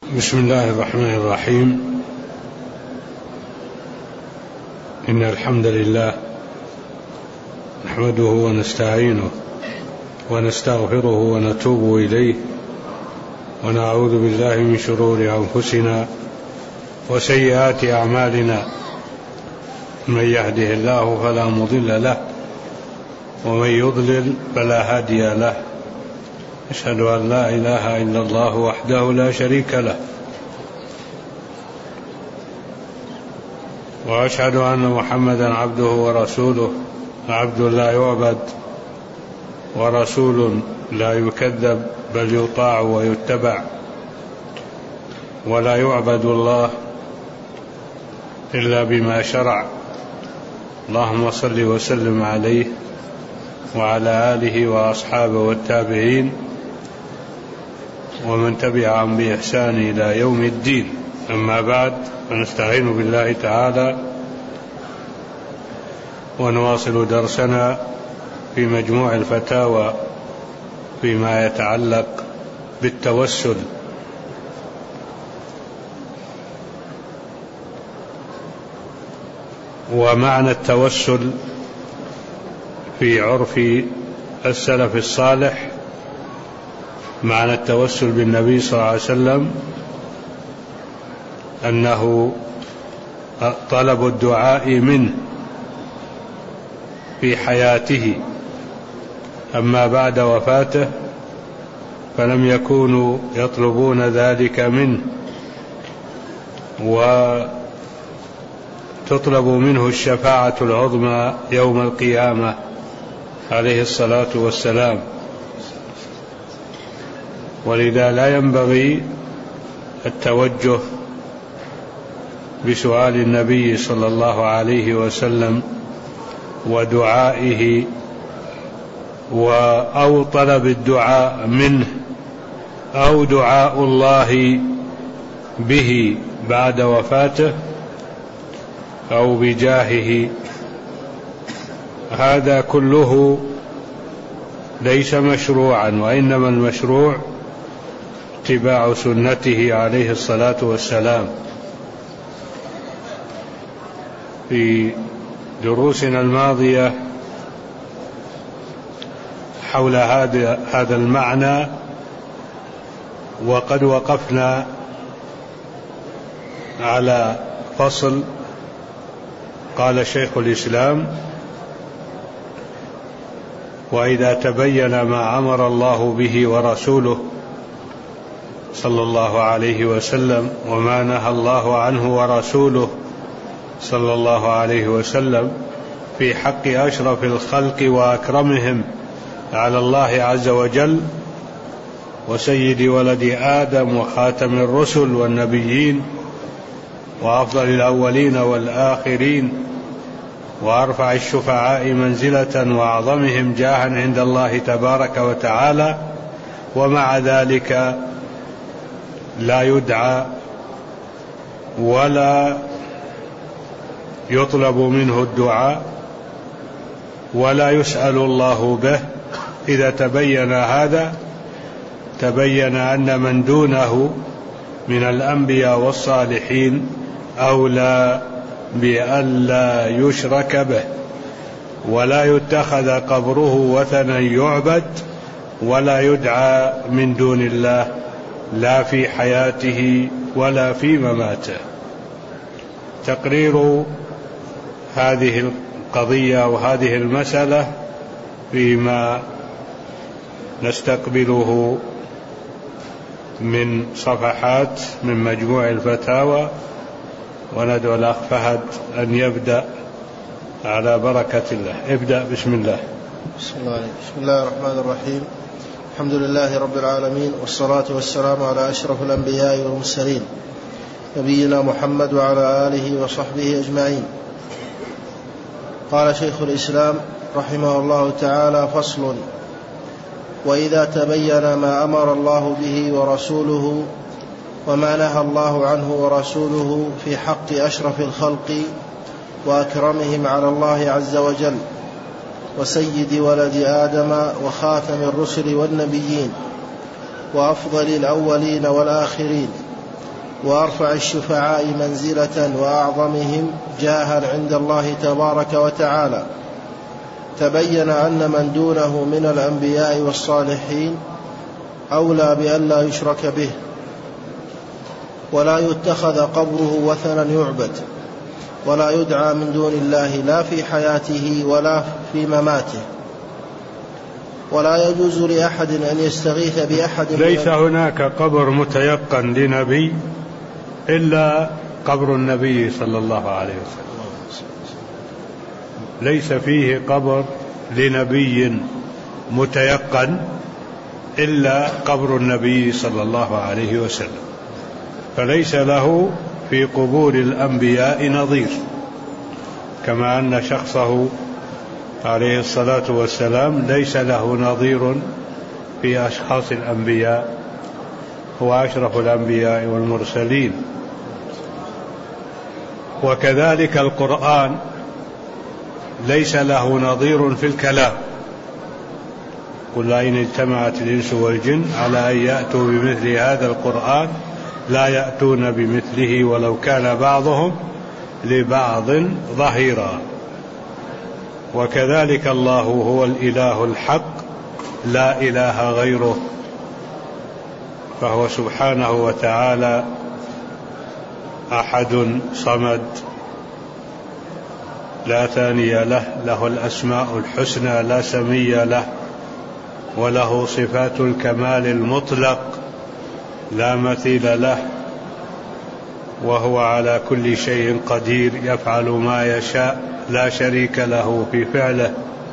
بسم الله الرحمن الرحيم. إن الحمد لله نحمده ونستعينه ونستغفره ونتوب إليه ونعوذ بالله من شرور أنفسنا وسيئات أعمالنا، من يهده الله فلا مضل له ومن يضلل فلا هادي له. أشهد أن لا إله إلا الله وحده لا شريك له، وأشهد أن محمدا عبده ورسوله، عبد لا يعبد ورسول لا يكذب بل يطاع ويتبع، ولا يعبد الله إلا بما شرع. اللهم صل وسلم عليه وعلى آله وأصحابه والتابعين ومن تبعهم بإحسان إلى يوم الدين. أما بعد، فنستعين بالله تعالى ونواصل درسنا في مجموع الفتاوى فيما يتعلق بالتوسل. ومعنى التوسل في عرف السلف الصالح، معنى التوسل بالنبي صلى الله عليه وسلم أنه طلب الدعاء منه في حياته، أما بعد وفاته فلم يكونوا يطلبون ذلك منه، وتطلب منه الشفاعة العظمى يوم القيامة عليه الصلاة والسلام. ولذا لا ينبغي التوجه بسؤال النبي صلى الله عليه وسلم ودعائه أو طلب الدعاء منه أو دعاء الله به بعد وفاته أو بجاهه. هذا كله ليس مشروعا، وإنما المشروع اتباع سنته عليه الصلاة والسلام. في دروسنا الماضية حول هذا المعنى، وقد وقفنا على فصل قال شيخ الإسلام: وإذا تبين ما أمر الله به ورسوله صلى الله عليه وسلم وما نهى الله عنه ورسوله صلى الله عليه وسلم في حق أشرف الخلق وأكرمهم على الله عز وجل وسيد ولد آدم وخاتم الرسل والنبيين وأفضل الأولين والآخرين وأرفع الشفعاء منزلة وأعظمهم جاها عند الله تبارك وتعالى، ومع ذلك لا يدعى ولا يطلب منه الدعاء ولا يسأل الله به. إذا تبين هذا، تبين أن من دونه من الأنبياء والصالحين أولى بألا يشرك به، ولا يتخذ قبره وثنا يعبد، ولا يدعى من دون الله لا في حياته ولا في مماته. تقرير هذه القضية وهذه المسألة فيما نستقبله من صفحات من مجموع الفتاوى، وندعو الأخ فهد أن يبدأ على بركة الله. ابدأ. بسم الله. بسم الله الرحمن الرحيم. الحمد لله رب العالمين، والصلاة والسلام على أشرف الأنبياء والمرسلين نبينا محمد وعلى آله وصحبه أجمعين. قال شيخ الإسلام رحمه الله تعالى: فصل: وإذا تبين ما أمر الله به ورسوله وما نهى الله عنه ورسوله في حق أشرف الخلق وأكرمهم على الله عز وجل وسيد ولد آدم وخاتم الرسل والنبيين وأفضل الأولين والآخرين وأرفع الشفعاء منزلة وأعظمهم جاها عند الله تبارك وتعالى، تبين أن من دونه من الأنبياء والصالحين أولى بأن لا يشرك به، ولا يتخذ قبره وثنا يعبد، ولا يدعى من دون الله لا في حياته ولا في مماته. ولا يجوز لأحد أن يستغيث بأحد. ليس هناك قبر متيقن لنبي إلا قبر النبي صلى الله عليه وسلم، ليس فيه قبر لنبي متيقن إلا قبر النبي صلى الله عليه وسلم، فليس له في قبور الأنبياء نظير، كما أن شخصه عليه الصلاة والسلام ليس له نظير في أشخاص الأنبياء، هو أشرف الأنبياء والمرسلين. وكذلك القرآن ليس له نظير في الكلام، قل إن اجتمعت الإنس والجن على أن يأتوا بمثل هذا القرآن لا يأتون بمثله ولو كان بعضهم لبعض ظهيرا. وكذلك الله هو الإله الحق لا إله غيره، فهو سبحانه وتعالى أحد صمد لا ثاني له، له الأسماء الحسنى لا سمي له، وله صفات الكمال المطلق لا مثيل له، وهو على كل شيء قدير يفعل ما يشاء لا شريك له في فعله.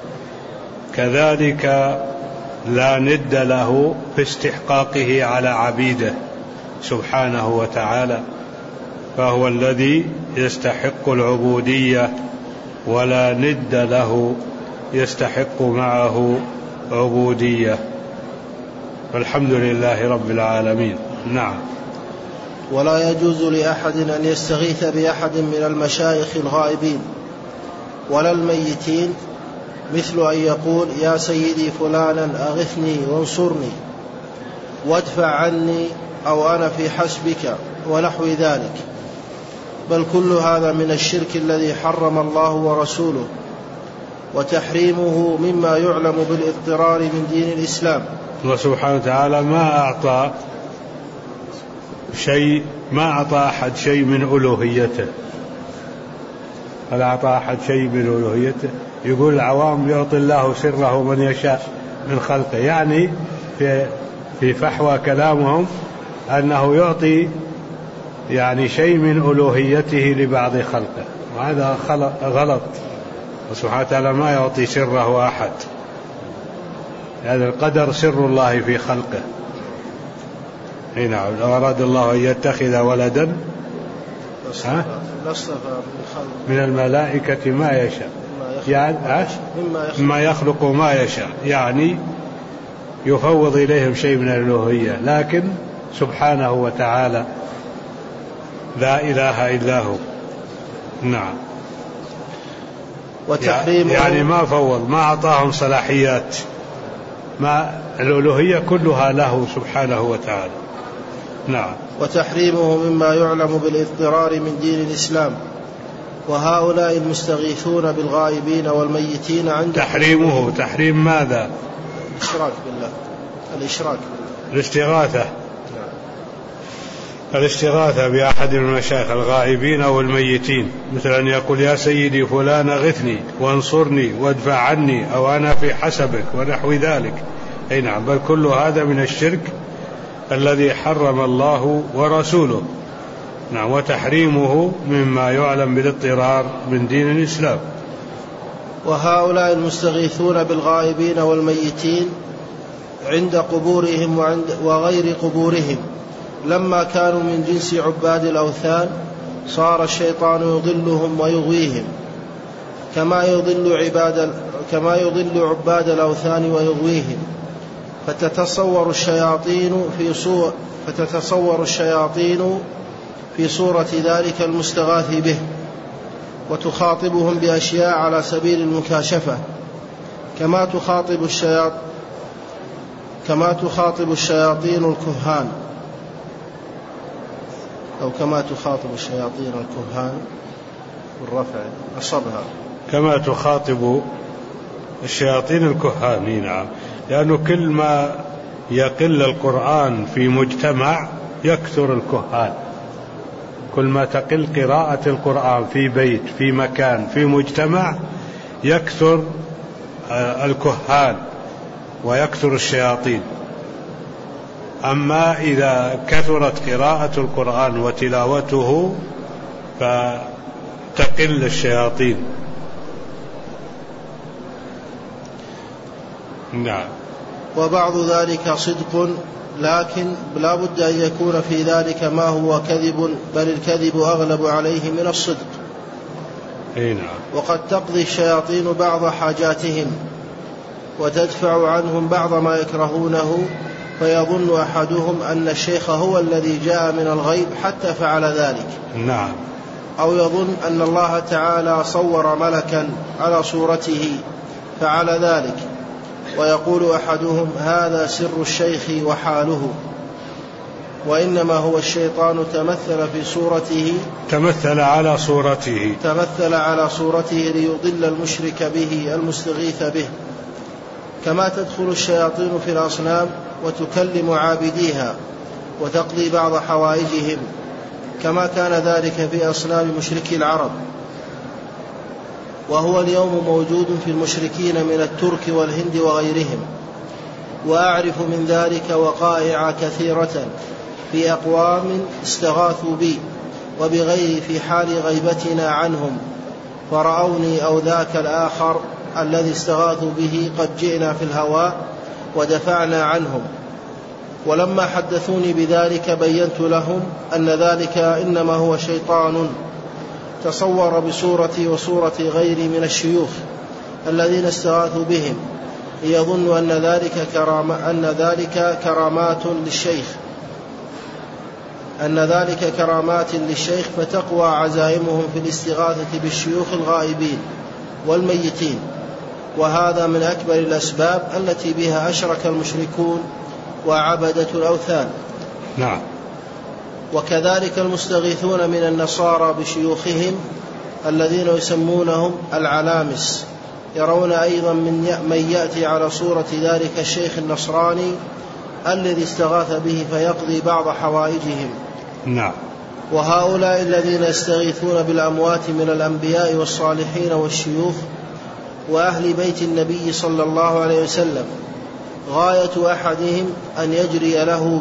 كذلك لا ند له في استحقاقه على عبيده سبحانه وتعالى، فهو الذي يستحق العبودية ولا ند له يستحق معه عبودية، فالحمد لله رب العالمين. نعم. ولا يجوز لأحد أن يستغيث بأحد من المشايخ الغائبين ولا الميتين، مثل أن يقول يا سيدي فلانا أغثني وانصرني وادفع عني أو أنا في حسبك ونحو ذلك، بل كل هذا من الشرك الذي حرم الله ورسوله، وتحريمه مما يعلم بالاضطرار من دين الإسلام. الله سبحانه وتعالى ما أعطى أحد شيء من ألوهيته، هل أعطى أحد شيء من ألوهيته؟ يقول العوام يعطي الله سره من يشاء من خلقه، يعني في فحوى كلامهم أنه يعطي يعني شيء من ألوهيته لبعض خلقه، وهذا غلط. وسبحانه وتعالى ما يعطي سره أحد، هذا القدر سر الله في خلقه. نعم. لو أراد الله أن يتخذ ولدا من الملائكة ما يشاء، يعني ما يخلق ما يشاء، يعني يفوض إليهم شيء من الألوهية، لكن سبحانه وتعالى لا إله إلا هو. نعم. يعني ما فوض، ما أعطاهم صلاحيات، ما الألوهية كلها له سبحانه وتعالى. نعم. وتحريمه مما يعلم بالاضطرار من دين الإسلام. وهؤلاء المستغيثون بالغائبين والميتين عند تحريمه تحريم ماذا؟ الإشراك بالله، الإشراك بالله، الاستغاثة. الاستغاثة بأحد المشايخ الغائبين أو الميتين، مثل أن يقول يا سيدي فلان أغثني وانصرني وادفع عني أو أنا في حسبك ونحو ذلك. أي نعم. بل كل هذا من الشرك الذي حرم الله ورسوله. نعم. وتحريمه مما يعلم بالاضطرار من دين الإسلام. وهؤلاء المستغيثون بالغائبين والميتين عند قبورهم وغير قبورهم لما كانوا من جنس عباد الأوثان صار الشيطان يضلهم ويغويهم كما يضل عباد الأوثان ويغويهم، فتتصور الشياطين في صورة ذلك المستغاث به، وتخاطبهم بأشياء على سبيل المكاشفة، كما تخاطب الشياطين الكهان. أو كما تخاطب الشياطين الكهان بالرفع أصبها كما تخاطب الشياطين الكهان. نعم، لأنه كل ما يقل القرآن في مجتمع يكثر الكهان، كل ما تقل قراءة القرآن في بيت في مكان في مجتمع يكثر الكهان ويكثر الشياطين. أما إذا كثرت قراءة القرآن وتلاوته فتقل الشياطين. نعم. وبعض ذلك صدق، لكن لا بد أن يكون في ذلك ما هو كذب، بل الكذب أغلب عليه من الصدق. نعم. وقد تقضي الشياطين بعض حاجاتهم وتدفع عنهم بعض ما يكرهونه، فيظن أحدهم أن الشيخ هو الذي جاء من الغيب حتى فعل ذلك. نعم. أو يظن أن الله تعالى صور ملكا على صورته فعل ذلك، ويقول أحدهم هذا سر الشيخ وحاله، وإنما هو الشيطان تمثل على صورته ليضل المشرك به المستغيث به. كما تدخل الشياطين في الأصنام وتكلم عابديها وتقضي بعض حوائجهم، كما كان ذلك في أصنام مشركي العرب، وهو اليوم موجود في المشركين من الترك والهند وغيرهم. وأعرف من ذلك وقائع كثيرة في أقوام استغاثوا بي وبغيري في حال غيبتنا عنهم، فرأوني أو ذاك الآخر الذي استغاثوا به قد جئنا في الهواء ودفعنا عنهم. ولما حدثوني بذلك بينت لهم أن ذلك إنما هو شيطان تصور بصورتي وصورة غيري من الشيوخ الذين استغاثوا بهم، يظن أن ذلك كرامات للشيخ، فتقوى عزائمهم في الاستغاثة بالشيوخ الغائبين والميتين. وهذا من أكبر الأسباب التي بها أشرك المشركون وعبدة الأوثان. نعم. وكذلك المستغيثون من النصارى بشيوخهم الذين يسمونهم العلامس، يرون أيضا من يأتي على صورة ذلك الشيخ النصراني الذي استغاث به فيقضي بعض حوائجهم. نعم. وهؤلاء الذين يستغيثون بالأموات من الأنبياء والصالحين والشيوخ وأهل بيت النبي صلى الله عليه وسلم، غاية أحدهم أن يجري له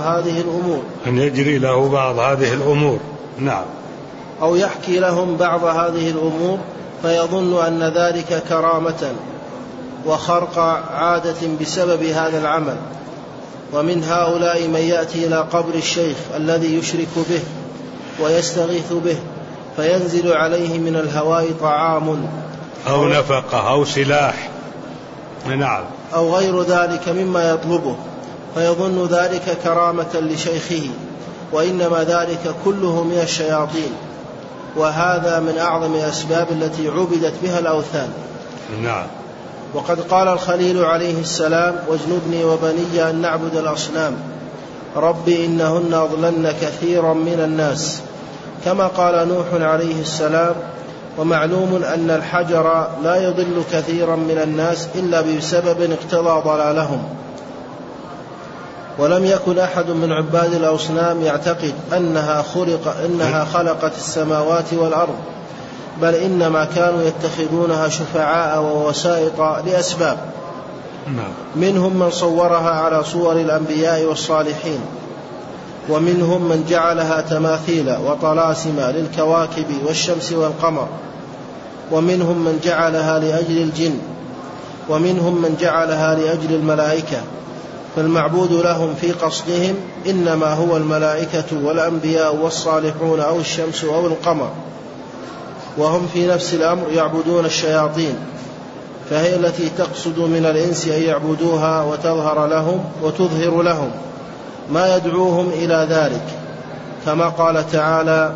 بعض هذه الأمور، نعم، أو يحكي لهم بعض هذه الأمور، فيظن أن ذلك كرامة وخرق عادة بسبب هذا العمل. ومن هؤلاء من يأتي إلى قبر الشيخ الذي يشرك به ويستغيث به، فينزل عليه من الهواء طعام أو نفقة أو سلاح، نعم، أو غير ذلك مما يطلبه، فيظن ذلك كرامة لشيخه، وإنما ذلك كله من الشياطين. وهذا من أعظم الأسباب التي عبدت بها الأوثان. نعم. وقد قال الخليل عليه السلام واجنبني وبني أن نعبد الأصنام، ربي إنهن أضللن كثيرا من الناس، كما قال نوح عليه السلام. ومعلوم أن الحجر لا يضل كثيرا من الناس إلا بسبب اقتضى ضلالهم. ولم يكن أحد من عباد الأصنام يعتقد أنها خلقت السماوات والأرض، بل إنما كانوا يتخذونها شفعاء ووسائط لأسباب. منهم من صورها على صور الأنبياء والصالحين، ومنهم من جعلها تماثيل وطلاسم للكواكب والشمس والقمر، ومنهم من جعلها لأجل الجن، ومنهم من جعلها لأجل الملائكة. فالمعبود لهم في قصدهم إنما هو الملائكة والأنبياء والصالحون أو الشمس أو القمر. وهم في نفس الأمر يعبدون الشياطين، فهي التي تقصد من الإنس أن يعبدوها وتظهر لهم ما يدعوهم إلى ذلك، كما قال تعالى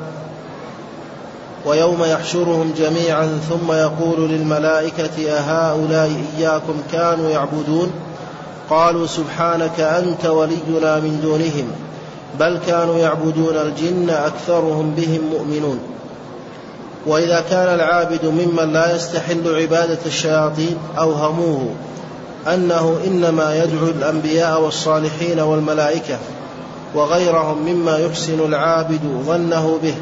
ويوم يحشرهم جميعا ثم يقول للملائكة أهؤلاء إياكم كانوا يعبدون قالوا سبحانك أنت ولينا من دونهم بل كانوا يعبدون الجن أكثرهم بهم مؤمنون. وإذا كان العابد ممن لا يستحل عبادة الشياطين أوهموه أنه إنما يدعو الأنبياء والصالحين والملائكة وغيرهم مما يحسن العابد ظنه به.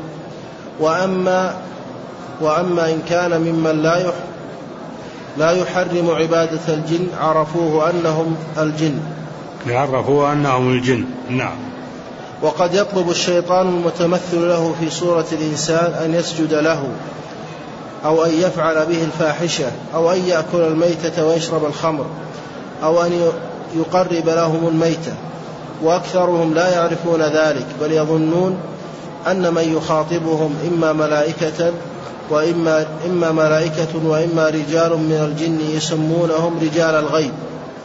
وأما إن كان ممن لا يحرم عبادة الجن عرفوه أنهم الجن. نعم. وقد يطلب الشيطان المتمثل له في صورة الإنسان أن يسجد له أو أن يفعل به الفاحشة أو أن يأكل الميتة ويشرب الخمر أو أن يقرب لهم الميتة، وأكثرهم لا يعرفون ذلك، بل يظنون أن من يخاطبهم إما ملائكة وإما رجال من الجن يسمونهم رجال الغيب،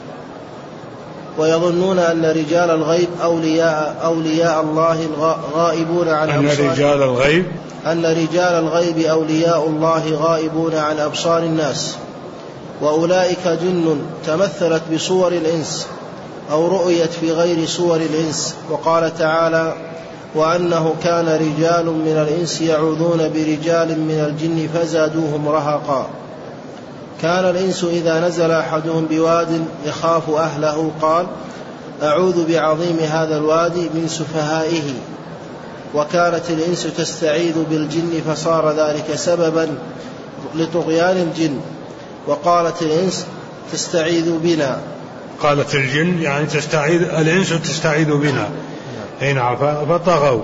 ويظنون أن رجال الغيب أولياء الله غائبون عن أن رجال الغيب أولياء الله غائبون عن أبصار الناس، وأولئك جن تمثلت بصور الإنس أو رؤيت في غير صور الإنس. وقال تعالى: وأنه كان رجال من الإنس يعوذون برجال من الجن فزادوهم رهقا. كان الإنس إذا نزل أحدهم بواد يخاف أهله قال: أعوذ بعظيم هذا الوادي من سفهائه. وكانت الإنس تستعيذ بالجن فصار ذلك سببا لطغيان الجن. وقالت الإنس: تستعيذ بنا. قالت الجن يعني الإنس تستعيذ بنا. نعم. فطغوا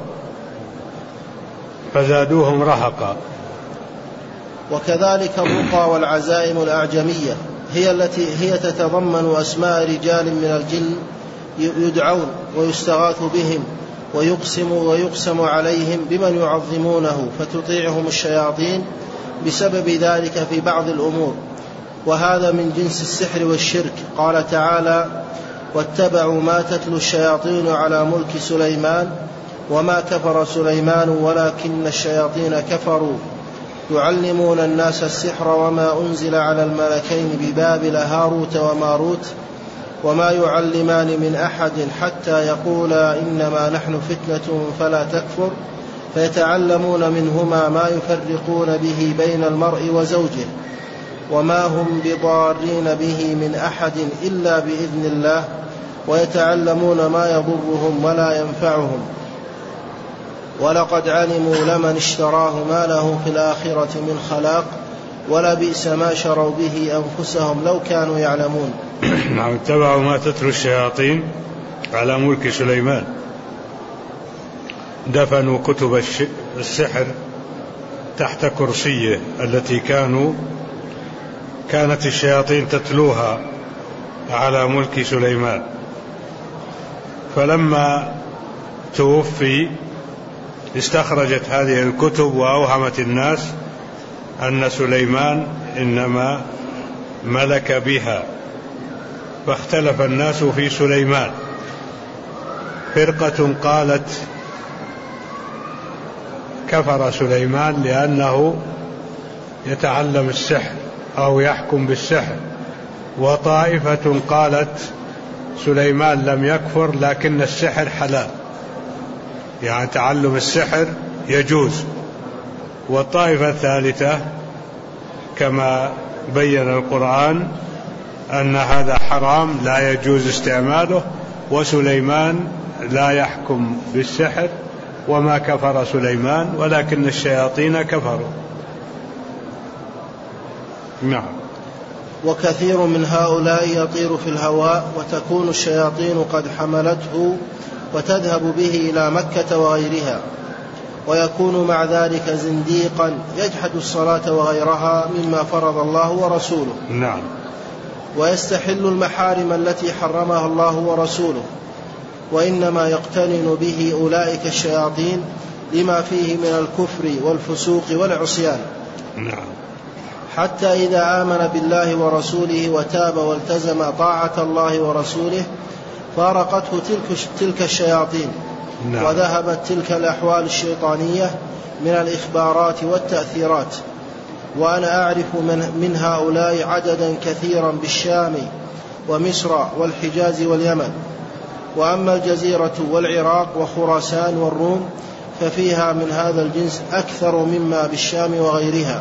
فزادوهم رهقا. وكذلك الرقى والعزائم الأعجمية هي تتضمن أسماء رجال من الجن يدعون ويستغاث بهم ويقسم عليهم بمن يعظمونه، فتطيعهم الشياطين بسبب ذلك في بعض الأمور، وهذا من جنس السحر والشرك. قال تعالى: واتبعوا ما تتلو الشياطين على ملك سليمان وما كفر سليمان ولكن الشياطين كفروا يعلمون الناس السحر وما أنزل على الملكين ببابل هاروت وماروت وما يعلمان من أحد حتى يقولا إنما نحن فتنة فلا تكفر فيتعلمون منهما ما يفرقون به بين المرء وزوجه وما هم بضارين به من أحد إلا بإذن الله ويتعلمون ما يضرهم ولا ينفعهم ولقد علموا لمن اشتراه ما له في الآخرة من خلاق ولبئس ما شروا به أنفسهم لو كانوا يعلمون. نعم. اتبعوا ما تتلو الشياطين على ملك سليمان، دفنوا كتب السحر تحت كرسيه التي كانت الشياطين تتلوها على ملك سليمان. فلما توفي استخرجت هذه الكتب وأوهمت الناس أن سليمان إنما ملك بها، فاختلف الناس في سليمان. فرقة قالت كفر سليمان لأنه يتعلم السحر أو يحكم بالسحر، وطائفة قالت سليمان لم يكفر لكن السحر حلال، يعني تعلم السحر يجوز. والطائفة الثالثة كما بين القرآن أن هذا حرام لا يجوز استعماله، وسليمان لا يحكم بالسحر وما كفر سليمان ولكن الشياطين كفروا. نعم. وكثير من هؤلاء يطير في الهواء وتكون الشياطين قد حملته وتذهب به إلى مكة وغيرها، ويكون مع ذلك زنديقا يجحد الصلاة وغيرها مما فرض الله ورسوله. نعم. ويستحل المحارم التي حرمها الله ورسوله، وإنما يقتنن به أولئك الشياطين لما فيه من الكفر والفسوق والعصيان. نعم. حتى إذا آمن بالله ورسوله وتاب والتزم طاعة الله ورسوله فارقته تلك الشياطين. نعم. وذهبت تلك الأحوال الشيطانية من الإخبارات والتأثيرات. وأنا أعرف من هؤلاء عددا كثيرا بالشام ومصر والحجاز واليمن، وأما الجزيرة والعراق وخراسان والروم ففيها من هذا الجنس أكثر مما بالشام وغيرها.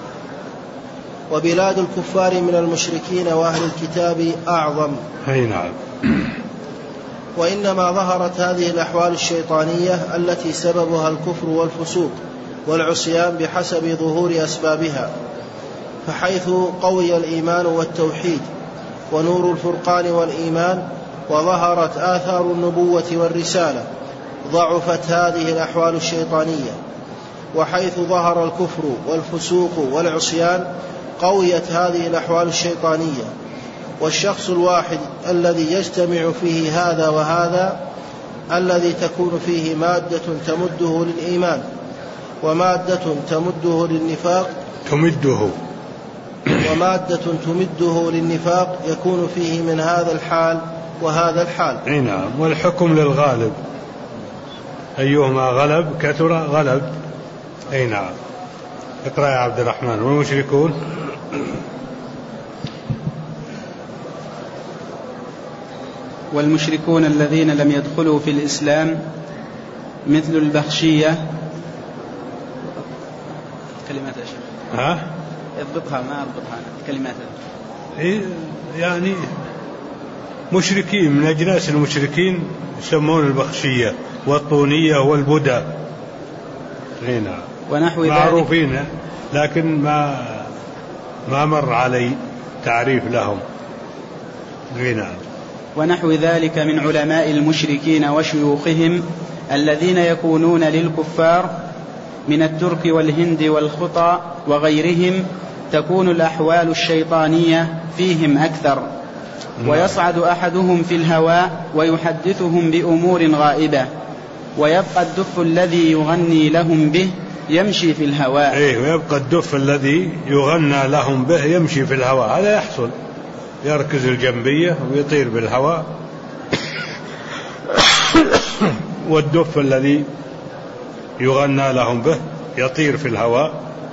وبلاد الكفار من المشركين وأهل الكتاب أعظم. نعم. وإنما ظهرت هذه الأحوال الشيطانية التي سببها الكفر والفسوق والعصيان بحسب ظهور أسبابها، فحيث قوي الإيمان والتوحيد ونور الفرقان والإيمان وظهرت آثار النبوة والرسالة ضعفت هذه الأحوال الشيطانية، وحيث ظهر الكفر والفسوق والعصيان قويت هذه الأحوال الشيطانية. والشخص الواحد الذي يجتمع فيه هذا وهذا الذي تكون فيه مادة تمده للإيمان ومادة تمده للنفاق ومادة تمده للنفاق يكون فيه من هذا الحال وهذا الحال. نعم. والحكم للغالب، أيهما غلب كثر غلب. نعم. اقرأ يا عبد الرحمن. والمشركون والمشركون الذين لم يدخلوا في الإسلام مثل البخشية. كلمات يا شيخ اضبطها، ما اضبطها كلمات. يعني مشركين من أجناس المشركين يسمون البخشية والطونية والبدى. نعم. ونحو معروفين، لكن ما مر علي تعريف لهم. نعم. ونحو ذلك من علماء المشركين وشيوخهم الذين يكونون للكفار من الترك والهند والخطى وغيرهم تكون الأحوال الشيطانية فيهم أكثر. ويصعد أحدهم في الهواء ويحدثهم بأمور غائبة، ويبقى الدف الذي يغني لهم به يمشي في الهواء. ويبقى الدف الذي يغنى لهم به يمشي في الهواء. هذا يحصل، يركز الجنبية ويطير بالهواء. والدف الذي يغنى لهم به يطير في الهواء.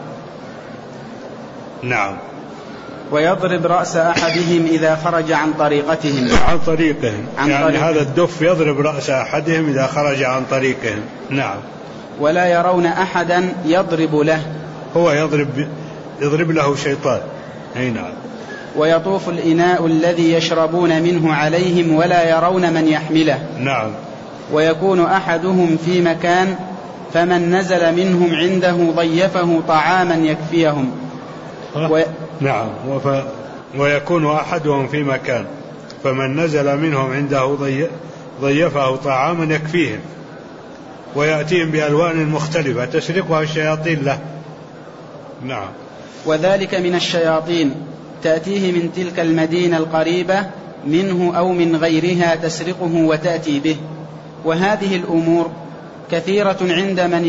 نعم. ويضرب رأس أحدهم إذا خرج عن طريقتهم. يعني هذا الدف يضرب رأس أحدهم إذا خرج عن طريقهم. نعم. ولا يرون أحدا يضرب له، هو يضرب له شيطان. نعم. ويطوف الإناء الذي يشربون منه عليهم ولا يرون من يحمله. نعم. ويكون أحدهم في مكان فمن نزل منهم عنده ضيفه طعاما يكفيهم. نعم. ويكون أحدهم في مكان فمن نزل منهم عنده ضيفه طعاما يكفيهم، ويأتيهم بألوان مختلفة تسرقها الشياطين له. نعم. وذلك من الشياطين تأتيه من تلك المدينة القريبة منه أو من غيرها تسرقه وتأتي به. وهذه الأمور كثيرة عند من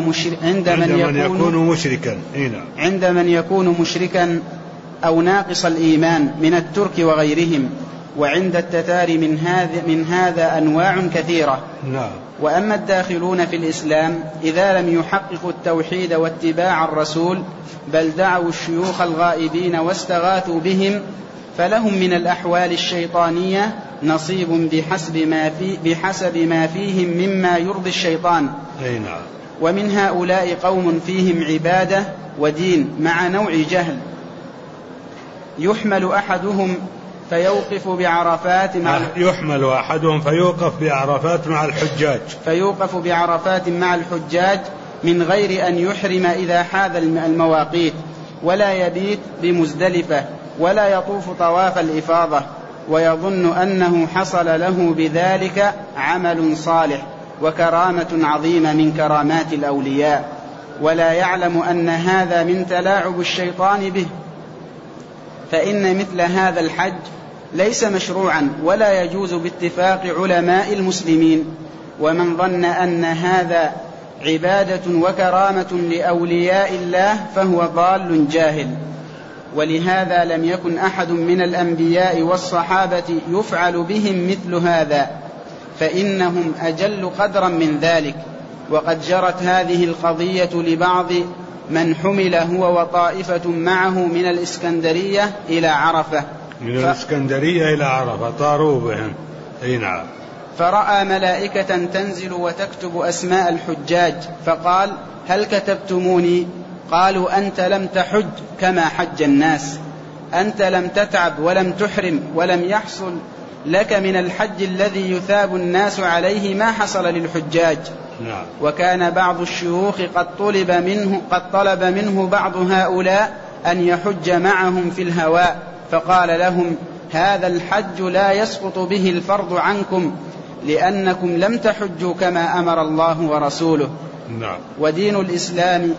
يكون مشركا أو ناقص الإيمان من الترك وغيرهم. وعند التتار من هذا أنواع كثيرة. نعم. وأما الداخلون في الإسلام إذا لم يحققوا التوحيد واتباع الرسول بل دعوا الشيوخ الغائبين واستغاثوا بهم فلهم من الأحوال الشيطانية نصيب بحسب ما فيهم مما يرضي الشيطان. نعم. ومن هؤلاء قوم فيهم عبادة ودين مع نوع جهل، يحمل أحدهم فيوقف بعرفات مع الحجاج من غير أن يحرم إذا حاذ المواقيت، ولا يبيت بمزدلفة، ولا يطوف طواف الإفاضة، ويظن أنه حصل له بذلك عمل صالح وكرامة عظيمة من كرامات الأولياء، ولا يعلم أن هذا من تلاعب الشيطان به. فإن مثل هذا الحج ليس مشروعا ولا يجوز باتفاق علماء المسلمين. ومن ظن أن هذا عبادة وكرامة لأولياء الله فهو ضال جاهل. ولهذا لم يكن أحد من الأنبياء والصحابة يفعل بهم مثل هذا، فإنهم أجل قدرا من ذلك. وقد جرت هذه القضية لبعض من حمل هو وطائفة معه من الإسكندرية إلى عرفة. الإسكندرية إلى عرفة طاروا بهم. نعم. فرأى ملائكة تنزل وتكتب أسماء الحجاج، فقال: هل كتبتموني؟ قالوا: أنت لم تحج كما حج الناس، أنت لم تتعب ولم تحرم، ولم يحصل لك من الحج الذي يثاب الناس عليه ما حصل للحجاج. نعم. وكان بعض الشيوخ قد طلب منه بعض هؤلاء أن يحج معهم في الهواء، فقال لهم: هذا الحج لا يسقط به الفرض عنكم، لأنكم لم تحجوا كما أمر الله ورسوله. نعم. ودين الإسلام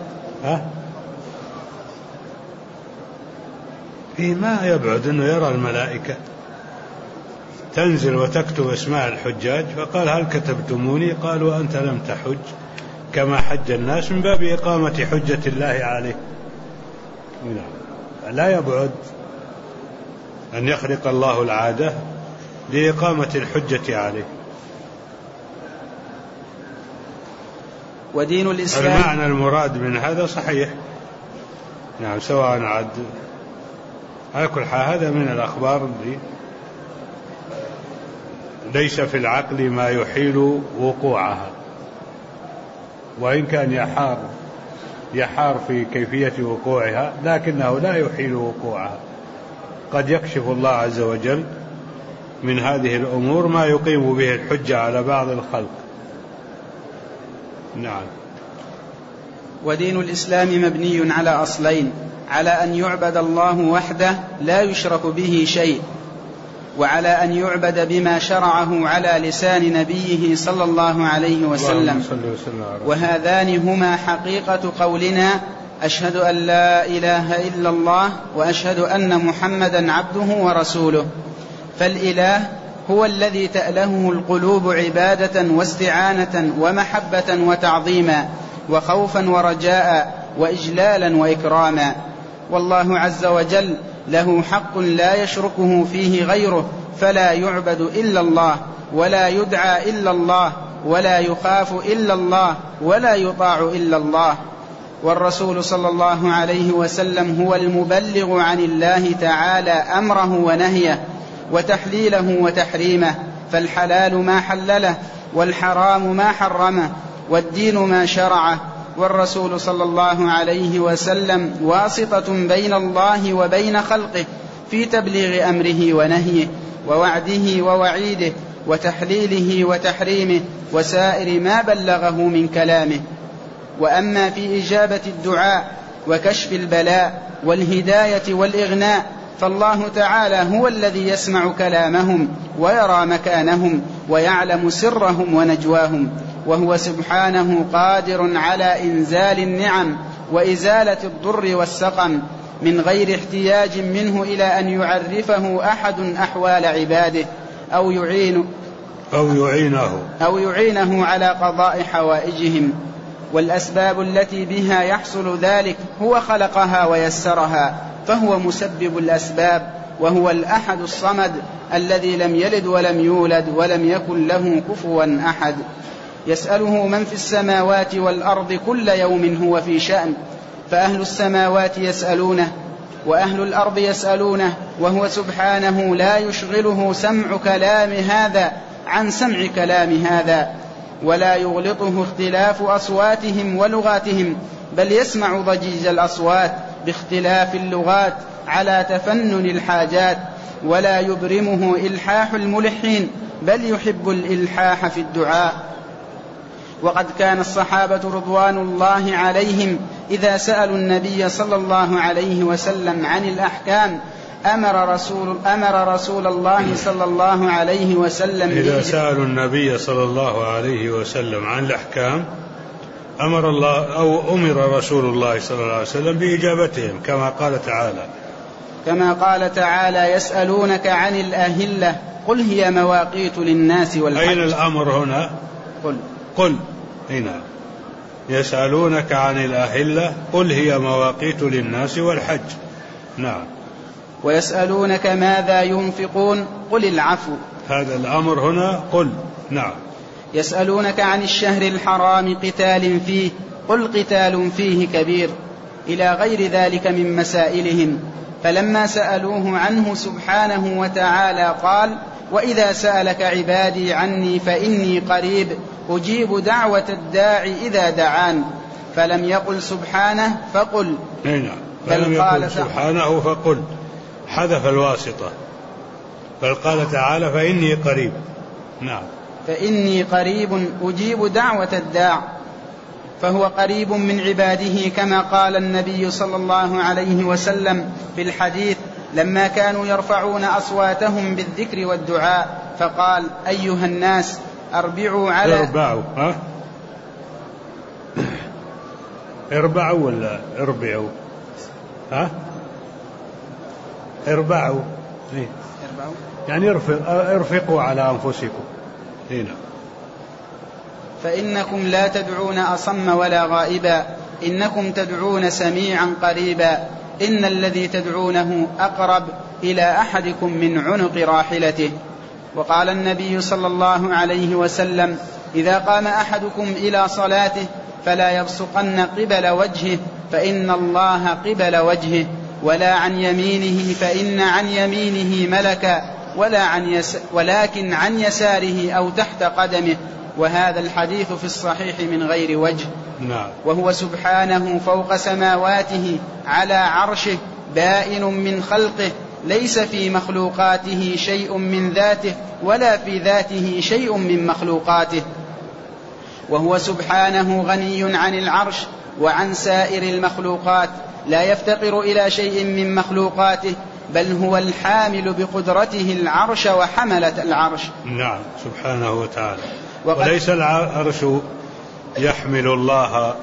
ما يبعد أنه يرى الملائكة تنزل وتكتب اسماء الحجاج، فقال: هل كتبتموني؟ قالوا: أنت لم تحج كما حج الناس، من باب إقامة حجة الله عليه. لا يبعد أن يخرق الله العادة لإقامة الحجة عليه. ودين الإسلام المعنى المراد من هذا صحيح، نعم، سواء عاد على كل حال. هذا من الأخبار اللي ليس في العقل ما يحيل وقوعها، وإن كان يحار في كيفية وقوعها، لكنه لا يحيل وقوعها. قد يكشف الله عز وجل من هذه الأمور ما يقيم به الحجة على بعض الخلق. نعم. ودين الإسلام مبني على أصلين: على أن يعبد الله وحده لا يشرك به شيء، وعلى أن يعبد بما شرعه على لسان نبيه صلى الله عليه وسلم. وهذان هما حقيقة قولنا: أشهد أن لا إله إلا الله وأشهد أن محمدا عبده ورسوله. فالإله هو الذي تألهه القلوب عبادة واستعانة ومحبة وتعظيما وخوفا ورجاء وإجلالا وإكراما. والله عز وجل له حق لا يشركه فيه غيره، فلا يعبد إلا الله، ولا يدعى إلا الله، ولا يخاف إلا الله، ولا يطاع إلا الله. والرسول صلى الله عليه وسلم هو المبلغ عن الله تعالى أمره ونهيه وتحليله وتحريمه، فالحلال ما حلله والحرام ما حرمه والدين ما شرعه. والرسول صلى الله عليه وسلم واسطة بين الله وبين خلقه في تبليغ أمره ونهيه ووعده ووعيده وتحليله وتحريمه وسائر ما بلغه من كلامه. وأما في إجابة الدعاء وكشف البلاء والهداية والإغناء، فالله تعالى هو الذي يسمع كلامهم ويرى مكانهم ويعلم سرهم ونجواهم، وهو سبحانه قادر على إنزال النعم وإزالة الضر والسقم من غير احتياج منه إلى أن يعرفه أحد أحوال عباده أو يعينه على قضاء حوائجهم. والأسباب التي بها يحصل ذلك هو خلقها ويسرها، فهو مسبب الأسباب، وهو الأحد الصمد الذي لم يلد ولم يولد ولم يكن له كفوا أحد. يسأله من في السماوات والأرض كل يوم هو في شأن، فأهل السماوات يسألونه وأهل الأرض يسألونه، وهو سبحانه لا يشغله سمع كلام هذا عن سمع كلام هذا، ولا يغلطه اختلاف أصواتهم ولغاتهم، بل يسمع ضجيج الأصوات باختلاف اللغات على تفنن الحاجات، ولا يبرمه إلحاح الملحين، بل يحب الإلحاح في الدعاء. وقد كان الصحابة رضوان الله عليهم إذا سألوا النبي صلى الله عليه وسلم عن الأحكام أمر رسول الله صلى الله عليه وسلم إذا سألوا النبي صلى الله عليه وسلم عن الأحكام أمر رسول الله صلى الله عليه وسلم بإجابتهم، كما قال تعالى: يسألونك عن الأهلة قل هي مواقيت للناس والحج. أين الأمر هنا؟ قل هنا. يسألونك عن الأهلة قل هي مواقيت للناس والحج. نعم. ويسألونك ماذا ينفقون قل العفو. هذا الأمر هنا قل. نعم. يسألونك عن الشهر الحرام قتال فيه قل قتال فيه كبير، إلى غير ذلك من مسائلهم. فلما سألوه عنه سبحانه وتعالى قال: وإذا سألك عبادي عني فإني قريب أجيب دعوة الداعي إذا دعان. فلم يقل سبحانه فقل، بل قال سبحانه فقل، حذف الواسطة، بل قال تعالى فإني قريب. نعم، فإني قريب أجيب دعوة الداع، فهو قريب من عباده، كما قال النبي صلى الله عليه وسلم في الحديث لما كانوا يرفعون أصواتهم بالذكر والدعاء فقال: أيها الناس اربعوا على اربعوا ولا اربعوا؟ اربعوا يعني ارفقوا على أنفسكم. هنا: فإنكم لا تدعون أصم ولا غائبا، إنكم تدعون سميعا قريبا، إن الذي تدعونه أقرب إلى أحدكم من عنق راحلته. وقال النبي صلى الله عليه وسلم: إذا قام أحدكم إلى صلاته فلا يبصقن قبل وجهه فإن الله قبل وجهه، ولا عن يمينه فإن عن يمينه ملكا، ولكن عن يساره أو تحت قدمه. وهذا الحديث في الصحيح من غير وجه. وهو سبحانه فوق سماواته على عرشه بائن من خلقه، ليس في مخلوقاته شيء من ذاته ولا في ذاته شيء من مخلوقاته. وهو سبحانه غني عن العرش وعن سائر المخلوقات، لا يفتقر إلى شيء من مخلوقاته، بل هو الحامل بقدرته العرش وحملة العرش. نعم، سبحانه وتعالى. وليس العرش يحمل الله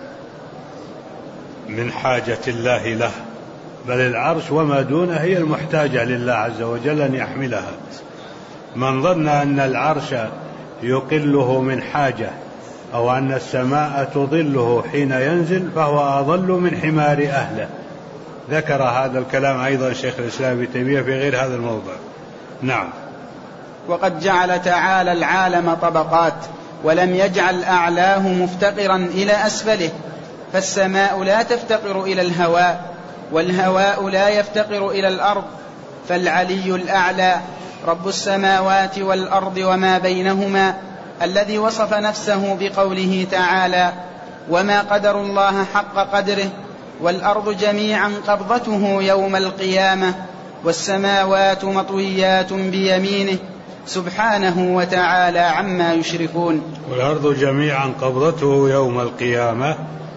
من حاجة الله له، بل العرش وما دونه هي المحتاجة لله عز وجل أن يحملها. من ظن أن العرش يقله من حاجة أو أن السماء تظله حين ينزل فهو أضل من حمار أهله. ذكر هذا الكلام أيضا شيخ الإسلام ابن تيمية في غير هذا الموضع. نعم. وقد جعل تعالى العالم طبقات، ولم يجعل أعلاه مفتقرا إلى أسفله، فالسماء لا تفتقر إلى الهواء، والهواء لا يفتقر إلى الأرض، فالعلي الأعلى رب السماوات والأرض وما بينهما، الذي وصف نفسه بقوله تعالى: وما قدر الله حق قدره، والأرض جميعا قبضته يوم القيامة، والسماوات مطويات بيمينه سبحانه وتعالى عما يشركون. والأرض جميعا قبضته يوم القيامة،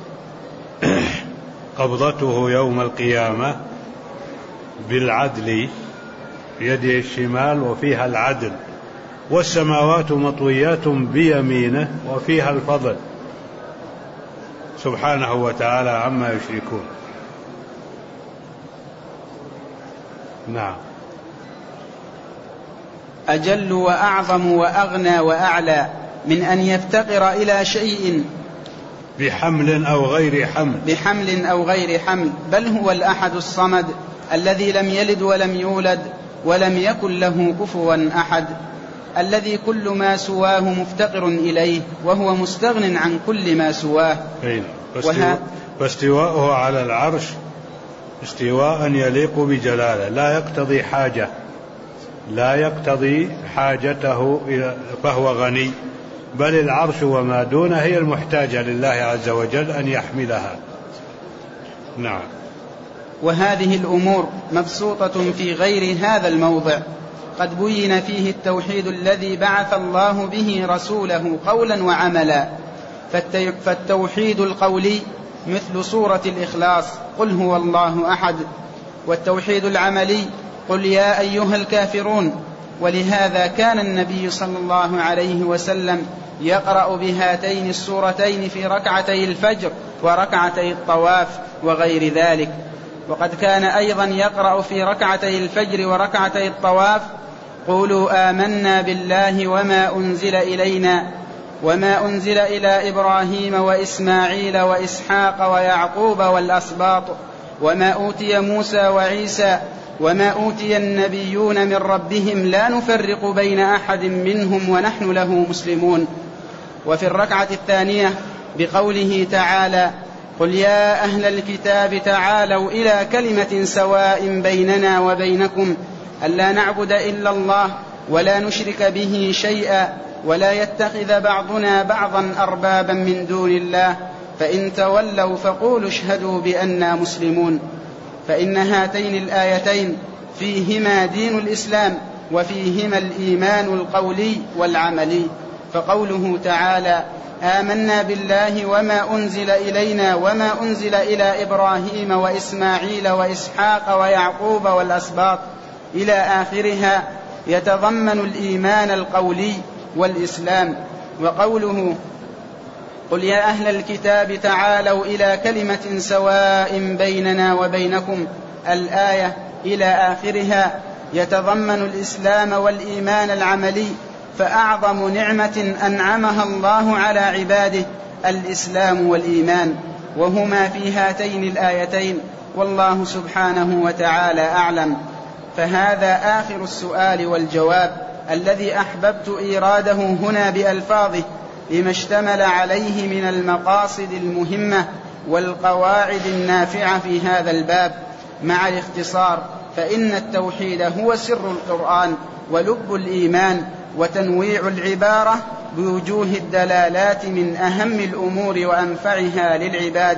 قبضته يوم القيامة بالعدل، بيده الشمال وفيها العدل، والسماوات مطويات بيمينه وفيها الفضل سبحانه وتعالى عما يشركون. نعم. أجل وأعظم وأغنى وأعلى من أن يفتقر إلى شيء بحمل أو غير حمل، بل هو الأحد الصمد الذي لم يلد ولم يولد ولم يكن له كفوا أحد، الذي كل ما سواه مفتقر إليه، وهو مستغن عن كل ما سواه. فاستواءه على العرش استواء يليق بجلاله، لا يقتضي حاجته فهو غني، بل العرش وما دونه هي المحتاجة لله عز وجل أن يحملها. نعم. وهذه الأمور مبسوطة في غير هذا الموضع، قد بين فيه التوحيد الذي بعث الله به رسوله قولا وعملا. فالتوحيد القولي مثل سورة الإخلاص قل هو الله أحد، والتوحيد العملي قل يا أيها الكافرون. ولهذا كان النبي صلى الله عليه وسلم يقرأ بهاتين السورتين في ركعتي الفجر وركعتي الطواف وغير ذلك. وقد كان أيضا يقرأ في ركعتي الفجر وركعتي الطواف قولوا آمنا بالله وما أنزل إلينا وما أنزل إلى إبراهيم وإسماعيل وإسحاق ويعقوب والأسباط وما أوتي موسى وعيسى وما أوتي النبيون من ربهم لا نفرق بين أحد منهم ونحن له مسلمون. وفي الركعة الثانية بقوله تعالى قل يا أهل الكتاب تعالوا إلى كلمة سواء بيننا وبينكم ألا نعبد إلا الله ولا نشرك به شيئا ولا يتخذ بعضنا بعضا أربابا من دون الله فإن تولوا فقولوا اشهدوا بأننا مسلمون. فإن هاتين الآيتين فيهما دين الإسلام وفيهما الإيمان القولي والعملي. فقوله تعالى آمنا بالله وما أنزل إلينا وما أنزل إلى إبراهيم وإسماعيل وإسحاق ويعقوب والأسباط إلى آخرها يتضمن الإيمان القولي والإسلام. وقوله قل يا أهل الكتاب تعالوا إلى كلمة سواء بيننا وبينكم الآية إلى آخرها يتضمن الإسلام والإيمان العملي. فأعظم نعمة أنعمها الله على عباده الإسلام والإيمان، وهما في هاتين الآيتين، والله سبحانه وتعالى أعلم. فهذا آخر السؤال والجواب الذي أحببت إيراده هنا بألفاظه لما اشتمل عليه من المقاصد المهمة والقواعد النافعة في هذا الباب مع الاختصار. فإن التوحيد هو سر القرآن ولب الإيمان، وتنويع العبارة بوجوه الدلالات من أهم الأمور وأنفعها للعباد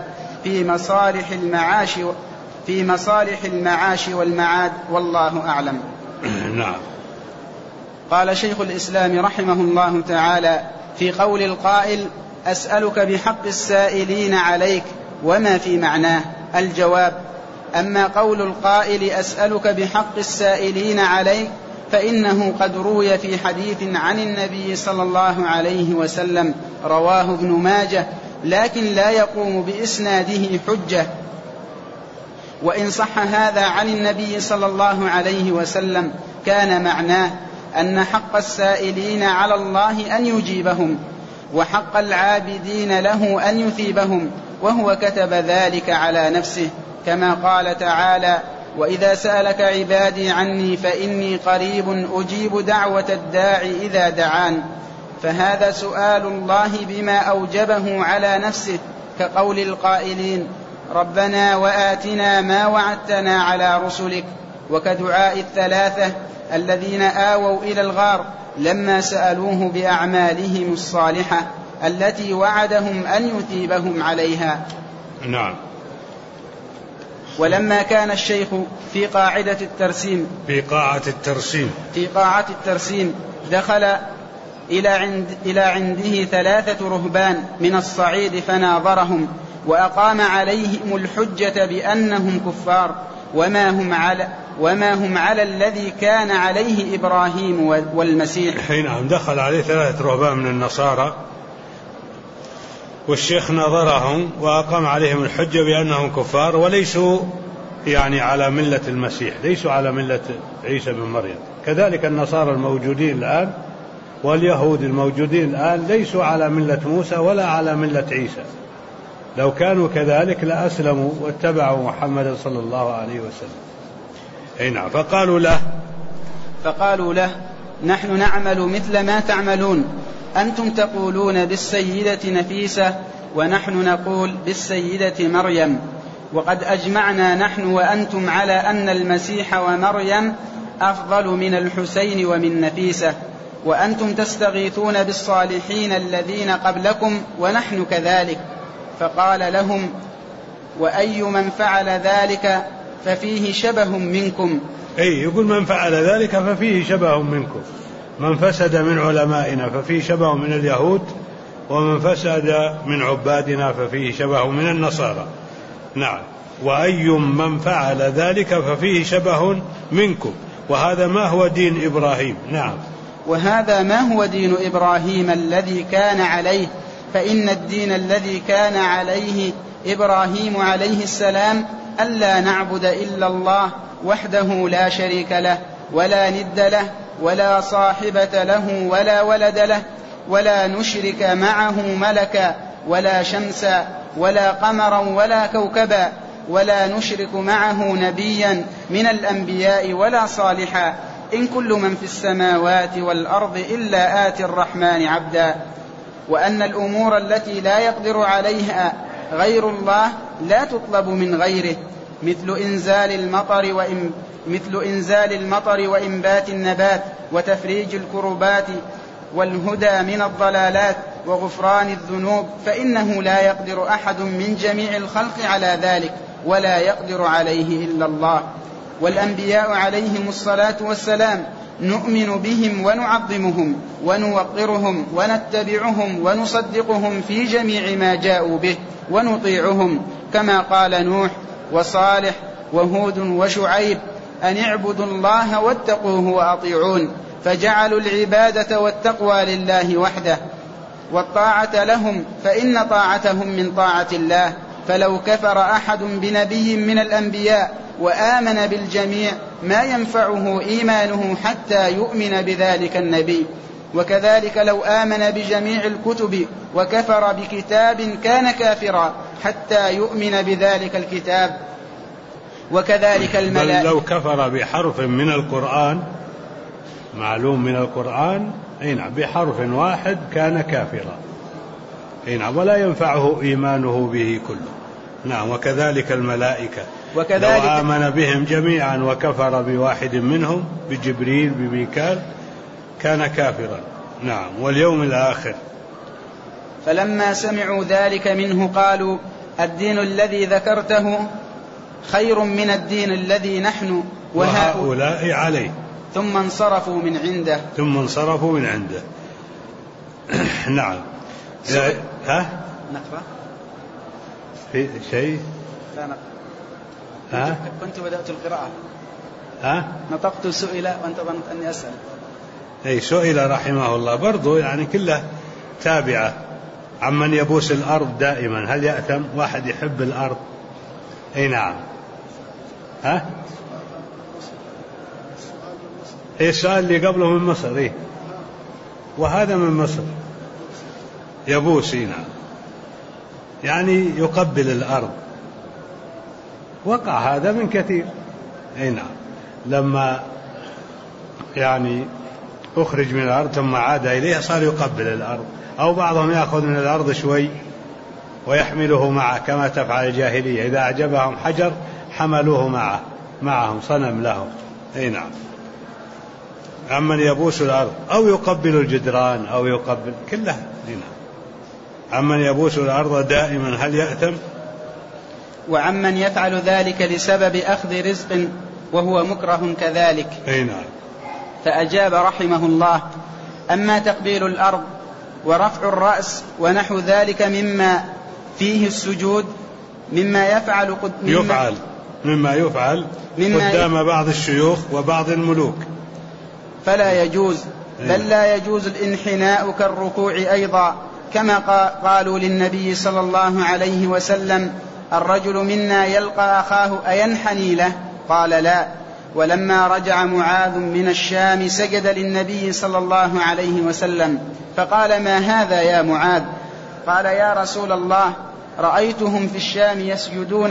في مصالح المعاش والمعاد، والله أعلم. نعم. قال شيخ الإسلام رحمه الله تعالى في قول القائل أسألك بحق السائلين عليك وما في معناه. الجواب: أما قول القائل أسألك بحق السائلين عليك فإنه قد روي في حديث عن النبي صلى الله عليه وسلم رواه ابن ماجه، لكن لا يقوم بإسناده حجة. وإن صح هذا عن النبي صلى الله عليه وسلم كان معناه أن حق السائلين على الله أن يجيبهم، وحق العابدين له أن يثيبهم، وهو كتب ذلك على نفسه كما قال تعالى وإذا سألك عبادي عني فإني قريب أجيب دعوة الداع إذا دعان. فهذا سؤال الله بما أوجبه على نفسه، كقول القائلين ربنا وآتنا ما وعدتنا على رسلك، وكدعاء الثلاثة الذين آووا إلى الغار لما سألوه بأعمالهم الصالحة التي وعدهم أن يثيبهم عليها. نعم. ولما كان الشيخ في قاعة الترسيم دخل إلى عنده 3 رهبان من الصعيد فناظرهم وأقام عليهم الحجة بأنهم كفار وما هم على الذي كان عليه إبراهيم والمسيح. نعم. دخل عليه 3 رهبان من النصارى والشيخ ناظرهم وأقام عليهم الحجة بأنهم كفار وليسوا يعني على ملة المسيح، ليسوا على ملة عيسى بن مريم. كذلك النصارى الموجودين الآن واليهود الموجودين الآن ليسوا على ملة موسى ولا على ملة عيسى. لو كانوا كذلك لأسلموا واتبعوا محمد صلى الله عليه وسلم. نعم. فقالوا له نحن نعمل مثل ما تعملون، أنتم تقولون بالسيدة نفيسة ونحن نقول بالسيدة مريم، وقد أجمعنا نحن وأنتم على أن المسيح ومريم أفضل من الحسين ومن نفيسة، وأنتم تستغيثون بالصالحين الذين قبلكم ونحن كذلك. فقال لهم وأي من فعل ذلك ففيه شبه منكم. يقول من فعل ذلك ففيه شبه منكم، من فسد من علمائنا ففيه شبه من اليهود، ومن فسد من عبادنا ففيه شبه من النصارى. نعم. وأي من فعل ذلك ففيه شبه منكم، وهذا ما هو دين إبراهيم. نعم. وهذا ما هو دين إبراهيم الذي كان عليه، فإن الدين الذي كان عليه إبراهيم عليه السلام ألا نعبد إلا الله وحده لا شريك له ولا ند له ولا صاحبة له ولا ولد له، ولا نشرك معه ملكا ولا شمسا ولا قمرا ولا كوكبا، ولا نشرك معه نبيا من الأنبياء ولا صالحا، إن كل من في السماوات والأرض إلا آتي الرحمن عبدا. وأن الأمور التي لا يقدر عليها غير الله لا تطلب من غيره، مثل إنزال المطر مثل إنزال المطر وإنبات النبات وتفريج الكربات والهدى من الضلالات وغفران الذنوب، فإنه لا يقدر أحد من جميع الخلق على ذلك، ولا يقدر عليه إلا الله. والأنبياء عليهم الصلاة والسلام نؤمن بهم ونعظمهم ونوقرهم ونتبعهم ونصدقهم في جميع ما جاءوا به ونطيعهم، كما قال نوح وصالح وهود وشعيب: أن اعبدوا الله واتقوه وأطيعون، فجعلوا العبادة والتقوى لله وحده والطاعة لهم، فإن طاعتهم من طاعة الله. فلو كفر أحد بنبي من الأنبياء وآمن بالجميع ما ينفعه إيمانه حتى يؤمن بذلك النبي. وكذلك لو آمن بجميع الكتب وكفر بكتاب كان كافرا حتى يؤمن بذلك الكتاب. وكذلك الملائكة. بل لو كفر بحرف من القرآن، معلوم من القرآن، بحرف واحد كان كافرا، ولا ينفعه إيمانه به كله. نعم. وكذلك الملائكة، لو آمن بهم جميعا وكفر بواحد منهم، بجبريل بميكال، كان كافرا. نعم. واليوم الآخر. فلما سمعوا ذلك منه قالوا: الدين الذي ذكرته خير من الدين الذي نحن وهؤلاء عليه. ثم انصرفوا من عنده. نعم. نقرأ في شيء؟ لا نقرأ. كنت بدأت القراءة. نطقت سئل وأنت ظننت أني أسأل. سئل رحمه الله برضو، كله تابعة عمن يبوس الأرض دائما. هل يأثم واحد يحب الأرض؟ نعم. السؤال اللي قبله من مصر. وهذا من مصر يبوس. نعم. يقبل الأرض. وقع هذا من كثير. نعم. لما أخرج من الأرض ثم عاد إليها صار يقبل الأرض. أو بعضهم يأخذ من الأرض شوي ويحمله معه، كما تفعل الجاهلية، إذا أعجبهم حجر حملوه معهم صنم لهم. نعم. عمن يبوس الأرض أو يقبل الجدران أو يقبل كلها. نعم. عمن يبوس الأرض دائما هل يأثم؟ وعمن يفعل ذلك لسبب أخذ رزق وهو مكره كذلك. نعم. فأجاب رحمه الله: أما تقبيل الأرض ورفع الرأس ونحو ذلك مما فيه السجود مما يفعل قدام بعض الشيوخ وبعض الملوك فلا يجوز، بل لا يجوز الانحناء كالركوع أيضا، كما قالوا للنبي صلى الله عليه وسلم: الرجل منا يلقى أخاه أينحني له؟ قال: لا. ولما رجع معاذ من الشام سجد للنبي صلى الله عليه وسلم فقال: ما هذا يا معاذ؟ قال: يا رسول الله، رأيتهم في الشام يسجدون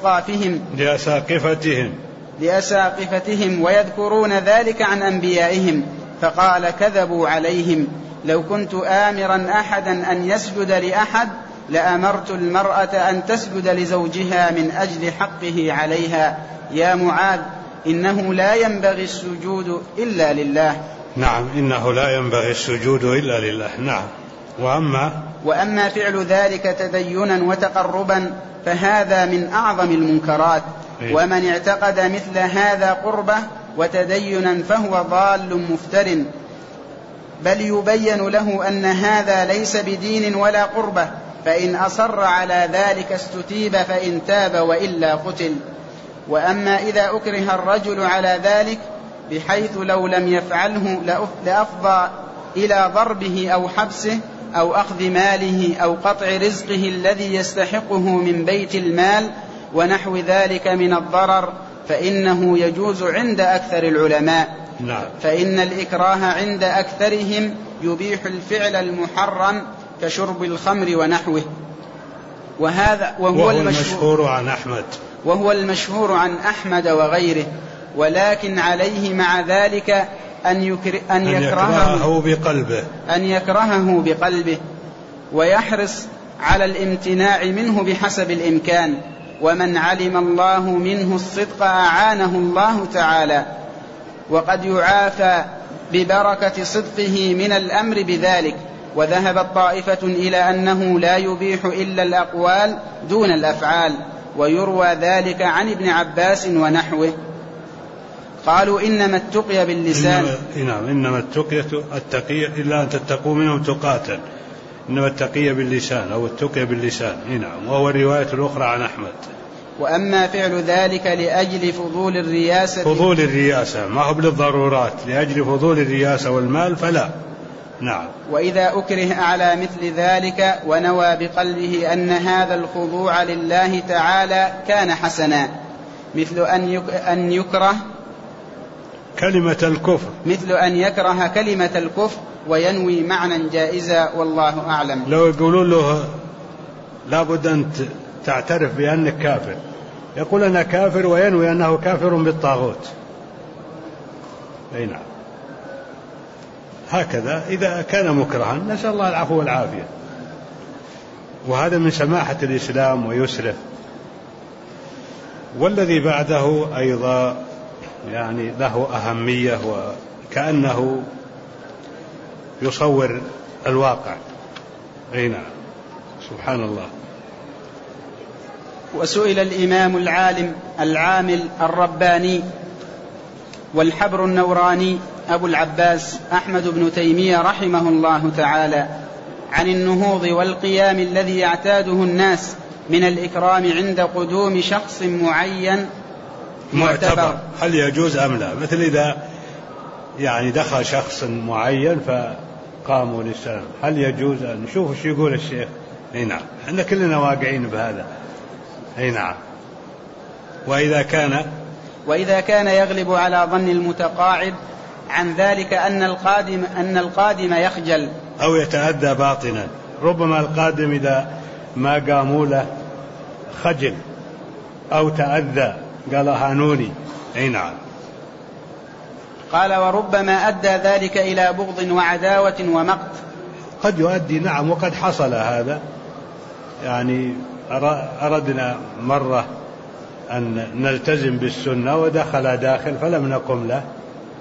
لأساقفتهم ويذكرون ذلك عن أنبيائهم. فقال: كذبوا عليهم، لو كنت آمرا أحدا أن يسجد لأحد لأمرت المرأة أن تسجد لزوجها من أجل حقه عليها. يا معاذ، إنه لا ينبغي السجود إلا لله. نعم. إنه لا ينبغي السجود إلا لله. نعم. وأما فعل ذلك تدينا وتقربا فهذا من أعظم المنكرات. ومن اعتقد مثل هذا قربة وتدينا فهو ضال مفتر، بل يبين له أن هذا ليس بدين ولا قربة، فإن أصر على ذلك استتيب، فإن تاب وإلا قتل. وأما إذا أكره الرجل على ذلك بحيث لو لم يفعله لأفضى إلى ضربه أو حبسه أو أخذ ماله أو قطع رزقه الذي يستحقه من بيت المال ونحو ذلك من الضرر، فإنه يجوز عند أكثر العلماء. نعم. فإن الإكراه عند أكثرهم يبيح الفعل المحرم كشرب الخمر ونحوه. وهو المشهور عن أحمد وغيره، ولكن عليه مع ذلك أن يكرهه بقلبه ويحرص على الامتناع منه بحسب الإمكان. ومن علم الله منه الصدق أعانه الله تعالى، وقد يعافى ببركة صدقه من الأمر بذلك. وذهبت طائفة إلى أنه لا يبيح إلا الأقوال دون الأفعال، ويروى ذلك عن ابن عباس ونحوه. قالوا إنما التقي باللسان. إنما التقية إلا أن تتقوا منهم تقاتا، إنما التقية باللسان أو التقي باللسان. نعم، وهو الرواية الأخرى عن أحمد. وأما فعل ذلك لأجل فضول الرياسة ما هو بالضرورات، لأجل فضول الرياسة والمال فلا. نعم. وإذا أكره على مثل ذلك ونوى بقلبه أن هذا الخضوع لله تعالى كان حسنا، مثل أن يكره كلمة الكفر وينوي معنى جائزا، والله أعلم. لو يقولون له لابد أن تعترف بأنك كافر، يقول أنا كافر وينوي أنه كافر بالطاغوت. أي نعم، هكذا إذا كان مكرها، نسأل الله العفو والعافية. وهذا من سماحة الإسلام ويسره. والذي بعده أيضا يعني له أهمية، وكأنه يصور الواقع. أي نعم، سبحان الله. وسئل الإمام العالم العامل الرباني والحبر النوراني أبو العباس أحمد بن تيمية رحمه الله تعالى عن النهوض والقيام الذي يعتاده الناس من الإكرام عند قدوم شخص معين معتبر، هل يجوز أم لا؟ مثل إذا يعني دخل شخص معين فقاموا للسلام، هل يجوز أن نشوف ايش يقول الشيخ؟ اي نعم، احنا كلنا واقعين بهذا. اي نعم. وإذا كان يغلب على ظن المتقاعد عن ذلك أن القادم يخجل أو يتأذى باطنا، ربما القادم إذا ما قاموا له خجل أو تأذى، قال هانوني. أي نعم. قال وربما أدى ذلك إلى بغض وعداوة ومقت. قد يؤدي، نعم، وقد حصل هذا. يعني أردنا مرة أن نلتزم بالسنة ودخل داخل فلم نقم له،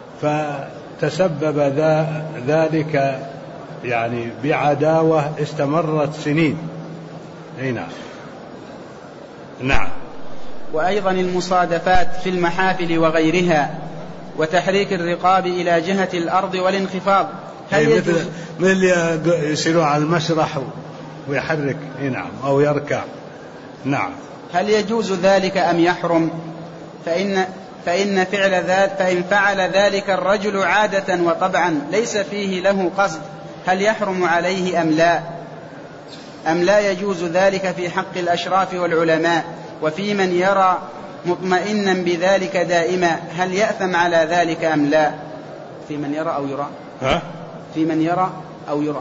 فتسبب ذلك يعني بعداوة استمرت سنين. أي نعم. نعم. وأيضا المصادفات في المحافل وغيرها، وتحريك الرقاب إلى جهة الأرض والانخفاض. مثل يسيروا على المسرح ويحرك. نعم، أو يركع. نعم. هل يجوز ذلك أم يحرم؟ فإن فعل ذلك الرجل عادة وطبعا ليس فيه له قصد، هل يحرم عليه أم لا يجوز ذلك في حق الأشراف والعلماء؟ وفي من يرى مطمئنا بذلك دائما، هل يأثم على ذلك أم لا؟ في من يرى أو يرى؟ في من يرى أو يرى؟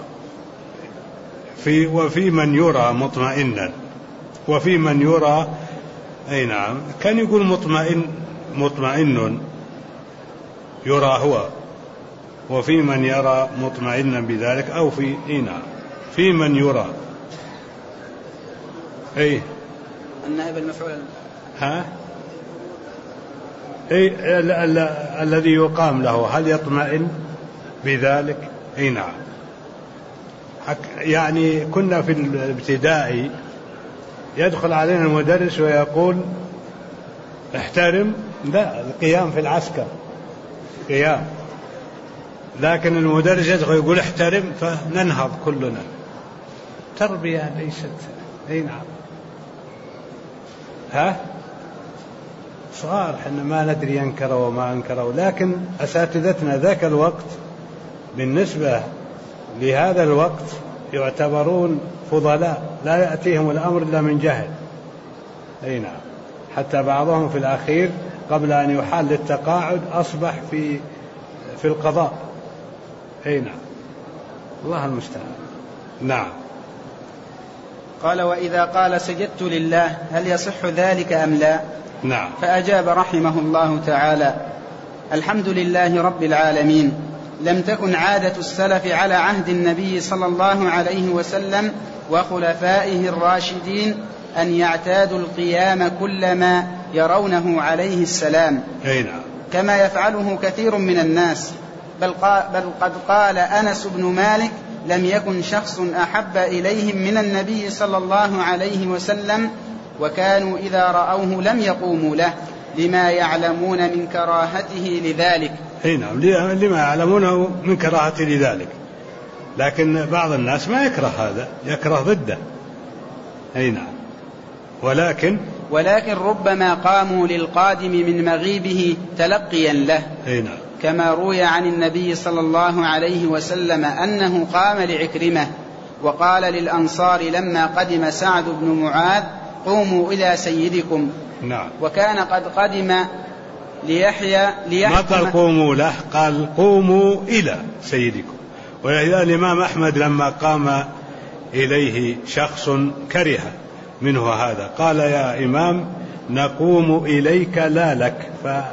وفي من يرى مطمئنا، وفي من يرى. أي نعم، كان يقول مطمئن يرى هو، وفي من يرى مطمئنا بذلك، أو في من يرى. أي النائب المفعول. الذي يقام له هل يطمئن بذلك؟ أي نعم. يعني كنا في الابتدائي يدخل علينا المدرس ويقول احترم، لا، القيام في العسكر قيام، لكن المدرس يدخل يقول احترم فننهض كلنا. تربية ليست. أي نعم. صغار حنا ما ندري ينكروا وما أنكروا، لكن أساتذتنا ذاك الوقت بالنسبة لهذا الوقت يعتبرون فضلاء، لا يأتيهم الأمر إلا من جهل. أي نعم. حتى بعضهم في الأخير قبل أن يحال للتقاعد أصبح في القضاء. أي نعم. الله المستعان. نعم. قال وإذا قال سجدت لله هل يصح ذلك أم لا؟ نعم. فأجاب رحمه الله تعالى: الحمد لله رب العالمين، لم تكن عادة السلف على عهد النبي صلى الله عليه وسلم وخلفائه الراشدين أن يعتادوا القيام كلما يرونه عليه السلام، كما يفعله كثير من الناس، بل قد قال أنس بن مالك: لم يكن شخص أحب إليهم من النبي صلى الله عليه وسلم، وكانوا إذا رأوه لم يقوموا له لما يعلمون من كراهته لذلك. نعم، لما يعلمونه من كراهته لذلك، لكن بعض الناس ما يكره هذا، يكره ضده. نعم، ولكن ربما قاموا للقادم من مغيبه تلقيا له، نعم، كما روي عن النبي صلى الله عليه وسلم أنه قام لعكرمة وقال للأنصار لما قدم سعد بن معاذ: قوموا إلى سيدكم. نعم. وكان قد قدم ليحيى ما قال قوموا له، قال قوموا إلى سيدكم. ولذا الإمام أحمد لما قام إليه شخص كره منه هذا قال: يا إمام نقوم إليك لا لك،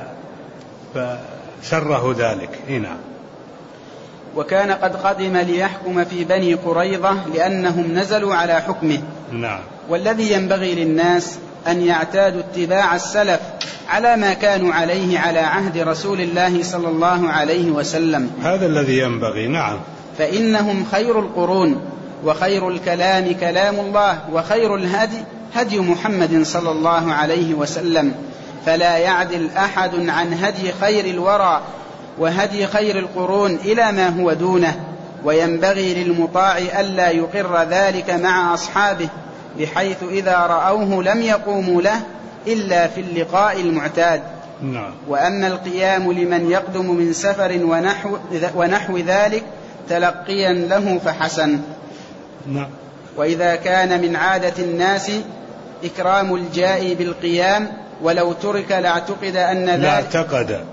فسره ذلك. نعم. وكان قد قدم ليحكم في بني قريظة لأنهم نزلوا على حكمه. نعم. والذي ينبغي للناس أن يعتادوا اتباع السلف على ما كانوا عليه على عهد رسول الله صلى الله عليه وسلم، هذا الذي ينبغي. نعم. فإنهم خير القرون، وخير الكلام كلام الله، وخير الهدي هدي محمد صلى الله عليه وسلم، فلا يعدل أحد عن هدي خير الورى وهدي خير القرون إلى ما هو دونه. وينبغي للمطاع ألا يقر ذلك مع أصحابه، بحيث إذا رأوه لم يقوموا له إلا في اللقاء المعتاد. نعم. وأما القيام لمن يقدم من سفر ونحو ذلك تلقيا له فحسن. نعم. وإذا كان من عادة الناس إكرام الجائي بالقيام ولو ترك لاعتقد أن ذلك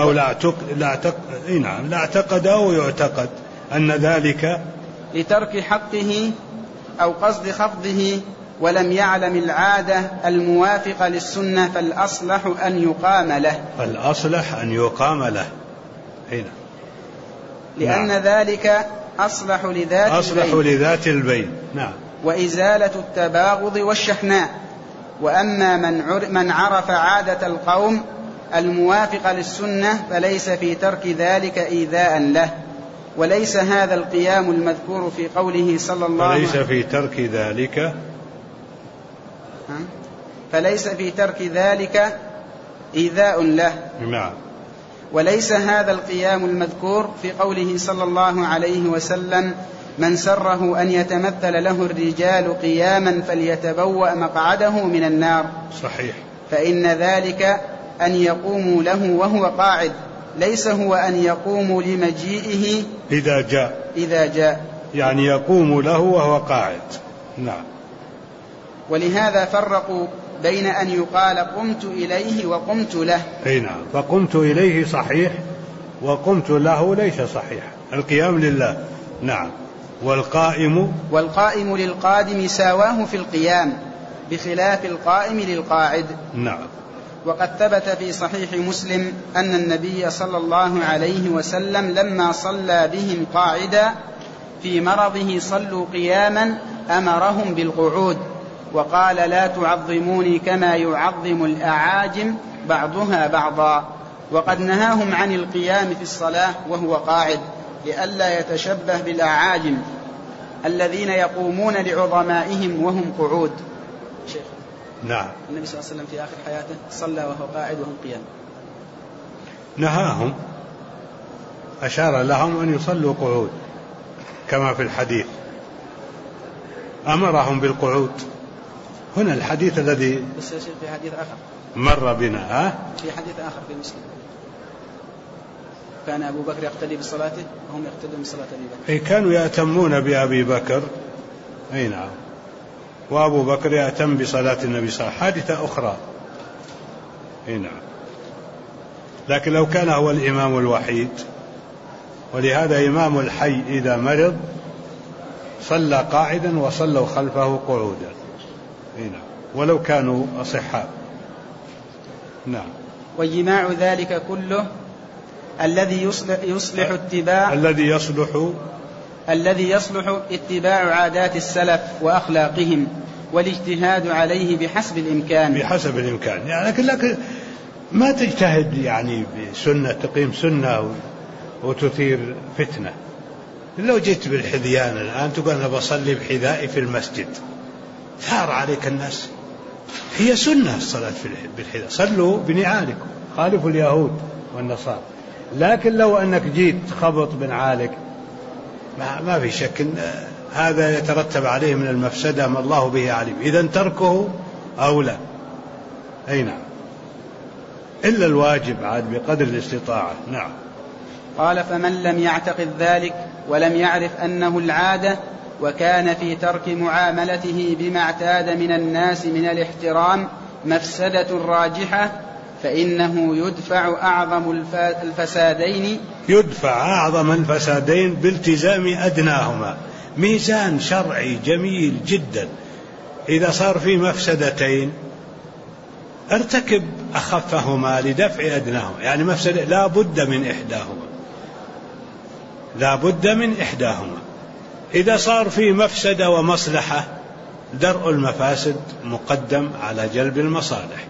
لا اعتقد أو يعتقد أن ذلك لترك حقه أو قصد خفضه، ولم يعلم العادة الموافقة للسنة، فالأصلح أن يقام له. هنا. لأن ذلك أصلح لذات البين. نعم. وإزالة التباغض والشحناء. وأما من عرف عادة القوم الموافقة للسنة فليس في ترك ذلك إيذاء له. وليس هذا القيام المذكور في قوله صلى الله عليه وسلم فليس في ترك ذلك إيذاء له. نعم. وليس هذا القيام المذكور في قوله صلى الله عليه وسلم: من سره أن يتمثل له الرجال قياما فليتبوأ مقعده من النار. صحيح. فإن ذلك أن يقوموا له وهو قاعد، ليس هو أن يقوموا لمجيئه إذا جاء، يعني يقوم له وهو قاعد. نعم. ولهذا فرقوا بين أن يقال قمت إليه وقمت له. نعم. فقمت إليه صحيح، وقمت له ليس صحيح. القيام لله. نعم. والقائم للقادم ساواه في القيام، بخلاف القائم للقاعد. نعم. وقد ثبت في صحيح مسلم أن النبي صلى الله عليه وسلم لما صلى بهم قاعدا في مرضه صلوا قياما أمرهم بالقعود، وقال: لا تعظموني كما يعظم الأعاجم بعضها بعضا. وقد نهاهم عن القيام في الصلاة وهو قاعد، لئلا يتشبه بالأعاجم الذين يقومون لعظمائهم وهم قعود. شيخ. نعم. النبي صلى الله عليه وسلم في آخر حياته صلى وهو قاعد وهم قيام. نهاهم، أشار لهم أن يصلوا قعود كما في الحديث، أمرهم بالقعود. هنا الحديث الذي بس يا شيخ في حديث آخر مر بنا. في حديث آخر في مسلم كان أبو بكر يقتدي بصلاته وهم يقتدون بصلاة أبي بكر. كانوا يأتمون بأبي بكر. نعم. وأبو بكر يأتم بصلاة النبي صلى الله عليه وسلم. حادثة أخرى. نعم. لكن لو كان هو الإمام الوحيد، ولهذا إمام الحي إذا مرض صلى قاعدا وصلوا خلفه قعودا. نعم. ولو كانوا أصحاء. نعم. وجماع ذلك كله الذي يصلح اتباع عادات السلف وأخلاقهم، والاجتهاد عليه بحسب الإمكان. بحسب الإمكان يعني، لكن ما تجتهد يعني بسنة تقيم سنة وتثير فتنة. لو جيت بالحذيان الآن تقول أنا بصلي بحذائي في المسجد، ثار عليك الناس. هي سنة الصلاة بالحذاء، صلوا بنعالكم، خالفوا اليهود والنصارى. لكن لو أنك جيت خبط بنعالك ما في شك هذا يترتب عليه من المفسدة ما الله به عليم، إذن تركه أولى. أي نعم، إلا الواجب عاد بقدر الاستطاعة. نعم. قال: فمن لم يعتقد ذلك ولم يعرف أنه العادة وكان في ترك معاملته بما اعتاد من الناس من الاحترام مفسدة راجحة فإنه يدفع أعظم الفسادين بالتزام أدناهما. ميزان شرعي جميل جدا. إذا صار في مفسدتين ارتكب أخفهما لدفع أدناهما، يعني مفسدة لا بد من إحداهما. إذا صار في مفسدة ومصلحة درء المفاسد مقدم على جلب المصالح،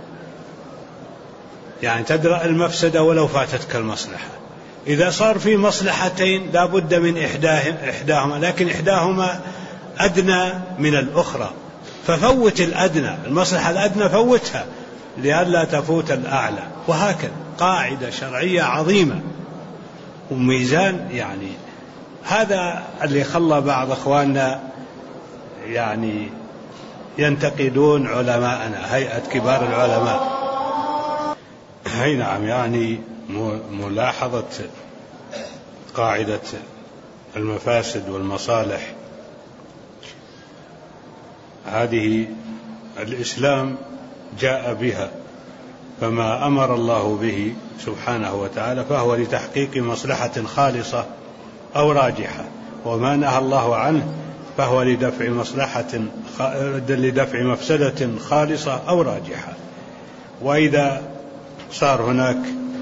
يعني تدرأ المفسدة ولو فاتتك المصلحة. إذا صار في مصلحتين لا بد من إحداهما، لكن إحداهما أدنى من الأخرى، ففوت الأدنى، المصلحة الأدنى فوتها لئلا تفوت الأعلى. وهكذا قاعدة شرعية عظيمة وميزان. يعني هذا اللي خلى بعض أخواننا يعني ينتقدون علماءنا، هيئة كبار العلماء. هي نعم، يعني ملاحظة قاعدة المفاسد والمصالح هذه الإسلام جاء بها، فما أمر الله به سبحانه وتعالى فهو لتحقيق مصلحة خالصة أو راجحة، وما نهى الله عنه فهو لدفع مفسدة خالصة أو راجحة. وإذا صار هناك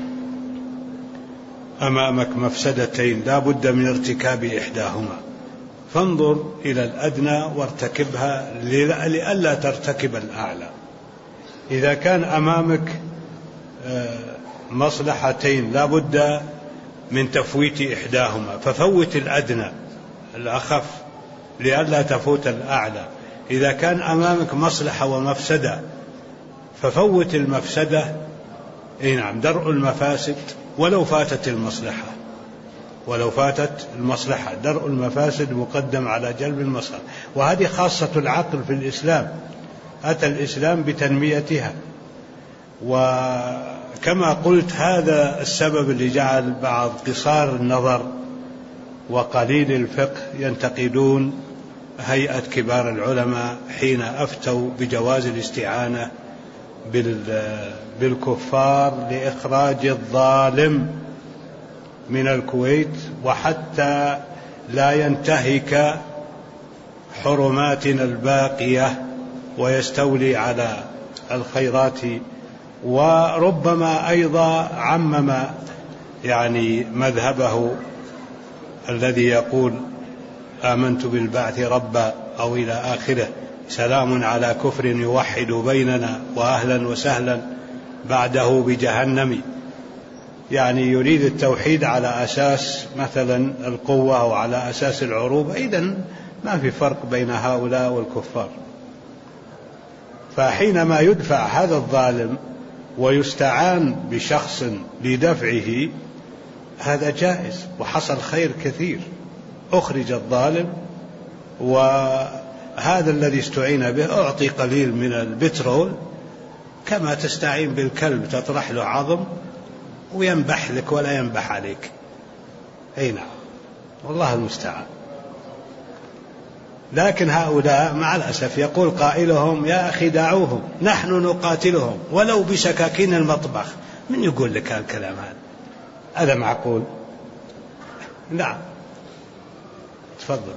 أمامك مفسدتين لا بد من ارتكاب إحداهما، فانظر إلى الأدنى وارتكبها لئلا ترتكب الأعلى. إذا كان أمامك مصلحتين لا بد من تفويت إحداهما ففوت الأدنى الأخف لئلا تفوت الأعلى. إذا كان أمامك مصلحة ومفسدة ففوت المفسدة. أي نعم، درء المفاسد ولو فاتت المصلحة درء المفاسد مقدم على جلب المصلحة. وهذه خاصة العقل في الإسلام، أتى الإسلام بتنميتها. وكما قلت هذا السبب اللي جعل بعض قصار النظر وقليل الفقه ينتقدون هيئة كبار العلماء حين أفتوا بجواز الاستعانة بالكفار لإخراج الظالم من الكويت، وحتى لا ينتهك حرماتنا الباقية ويستولي على الخيرات. وربما أيضا عمم يعني مذهبه الذي يقول آمنت بالبعث ربا أو إلى آخره، سلام على كفر يوحد بيننا وأهلا وسهلا بعده بجهنم. يعني يريد التوحيد على أساس مثلا القوة أو على أساس العروبة. إذن ما في فرق بين هؤلاء والكفار. فحينما يدفع هذا الظالم ويستعان بشخص لدفعه هذا جائز، وحصل خير كثير، أخرج الظالم، وهذا الذي استعين به أعطي قليل من البترول كما تستعين بالكلب تطرح له عظم وينبح لك ولا ينبح عليك. أي نعم، والله المستعان. لكن هؤلاء مع الأسف يقول قائلهم يا أخي دعوهم نحن نقاتلهم ولو بسكاكين المطبخ. من يقول لك هالكلام هذا معقول؟ نعم، تفضل.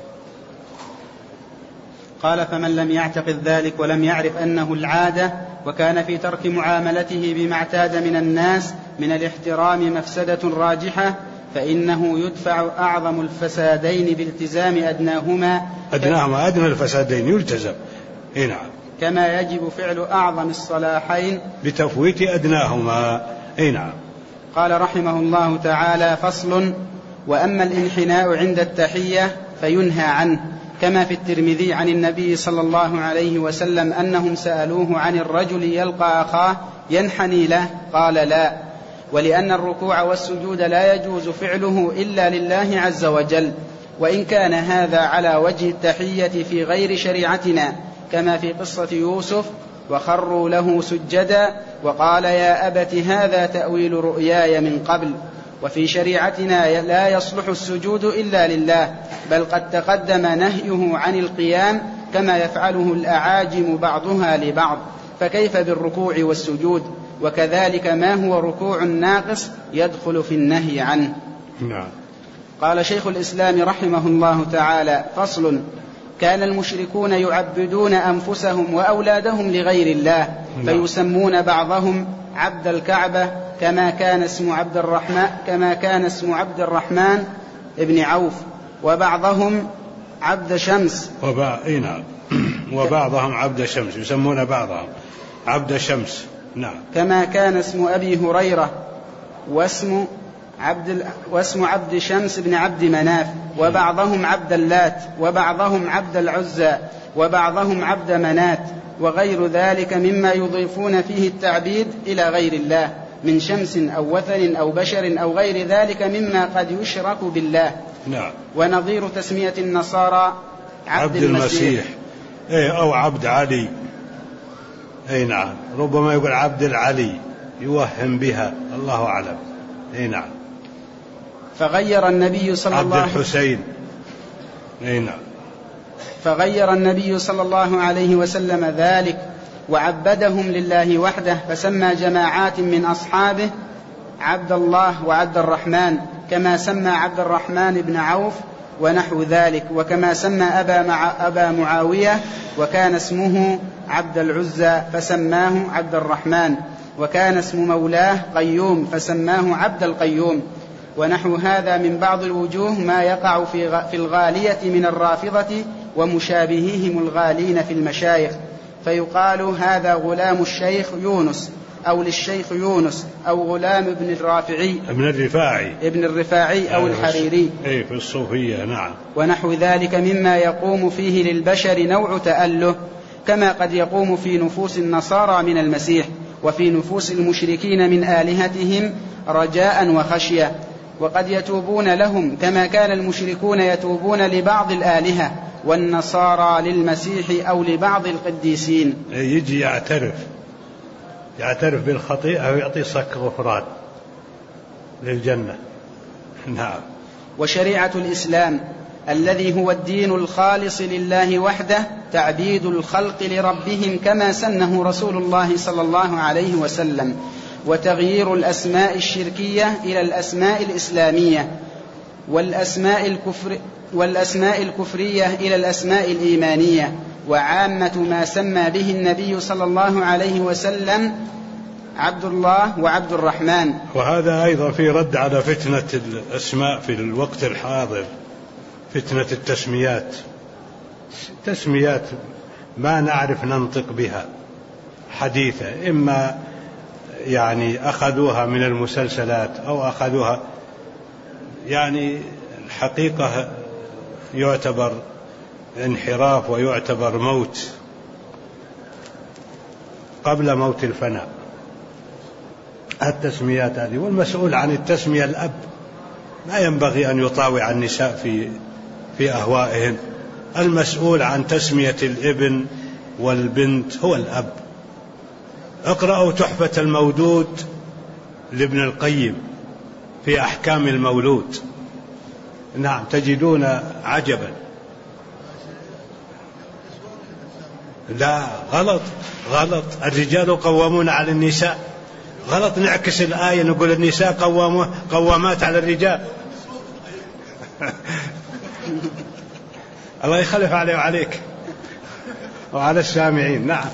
قال: فمن لم يعتقد ذلك ولم يعرف أنه العادة وكان في ترك معاملته بما اعتاد من الناس من الاحترام مفسدة راجحة فإنه يدفع أعظم الفسادين بالتزام أدناهما. أدنى الفسادين يلتزم، نعم. كما يجب فعل أعظم الصلاحين بتفويت أدناهما. نعم. قال رحمه الله تعالى: فصل: وأما الانحناء عند التحية فينهى عنه، كما في الترمذي عن النبي صلى الله عليه وسلم أنهم سألوه عن الرجل يلقى أخاه ينحني له قال لا، ولأن الركوع والسجود لا يجوز فعله إلا لله عز وجل، وإن كان هذا على وجه التحية في غير شريعتنا، كما في قصة يوسف: وخروا له سجدا وقال يا أبت هذا تأويل رؤياي من قبل. وفي شريعتنا لا يصلح السجود إلا لله، بل قد تقدم نهيه عن القيام كما يفعله الأعاجم بعضها لبعض، فكيف بالركوع والسجود؟ وكذلك ما هو ركوع ناقص يدخل في النهي عنه. نعم. قال شيخ الإسلام رحمه الله تعالى: فصل: كان المشركون يعبدون أنفسهم وأولادهم لغير الله، فيسمون بعضهم عبد الكعبة كما كان اسم عبد الرحمن ابن عوف، وبعضهم عبد شمس. وبعضهم عبد شمس، يسمون بعضهم عبد شمس. نعم. كما كان اسم أبي هريرة واسم عبد شمس بن عبد مناف، وبعضهم عبد اللات، وبعضهم عبد العزى، وبعضهم عبد منات، وغير ذلك مما يضيفون فيه التعبيد إلى غير الله من شمس أو وثن أو بشر أو غير ذلك مما قد يشرك بالله. نعم. ونظير تسمية النصارى عبد المسيح أو عبد علي. نعم. ربما يقول عبد العلي يوهم بها، الله أعلم. نعم. فغير النبي صلى الله عبد الحسين. نعم. فغير النبي صلى الله عليه وسلم ذلك وعبدهم لله وحده، فسمى جماعات من أصحابه عبد الله وعبد الرحمن، كما سمى عبد الرحمن بن عوف ونحو ذلك، وكما سمى أبا معاوية وكان اسمه عبد العزى فسماه عبد الرحمن، وكان اسم مولاه قيوم فسماه عبد القيوم، ونحو هذا من بعض الوجوه ما يقع في الغالية من الرافضة ومشابهيهم الغالين في المشايخ، فيقال هذا غلام الشيخ يونس، أو للشيخ يونس، أو غلام ابن الرفاعي أو الحريري في الصوفية. نعم. ونحو ذلك مما يقوم فيه للبشر نوع تأله، كما قد يقوم في نفوس النصارى من المسيح، وفي نفوس المشركين من آلهتهم رجاء وخشية، وقد يتوبون لهم كما كان المشركون يتوبون لبعض الآلهة، والنصارى للمسيح أو لبعض القديسين. يجي يعترف بالخطيئة ويعطي صك غفران للجنة. نعم. وشريعة الإسلام الذي هو الدين الخالص لله وحده تعبيد الخلق لربهم كما سنه رسول الله صلى الله عليه وسلم، وتغيير الأسماء الشركية إلى الأسماء الإسلامية، والأسماء الكفرية إلى الأسماء الإيمانية، وعامة ما سمى به النبي صلى الله عليه وسلم عبد الله وعبد الرحمن. وهذا أيضا في رد على فتنة الأسماء في الوقت الحاضر، فتنة تسميات ما نعرف ننطق بها حديثة، إما يعني أخذوها من المسلسلات أو أخذوها، يعني الحقيقة يعتبر انحراف ويعتبر موت قبل موت الفناء التسميات هذه. والمسؤول عن التسمية الأب، ما ينبغي أن يطاوع النساء في أهوائهن. المسؤول عن تسمية الابن والبنت هو الأب. اقرأوا تحفة المولود لابن القيم في أحكام المولود. نعم، تجدون عجبا. لا، غلط. الرجال قوامون على النساء. غلط، نعكس الآية نقول النساء قوامات على الرجال. الله يخلف علي وعليك وعلى السامعين. نعم.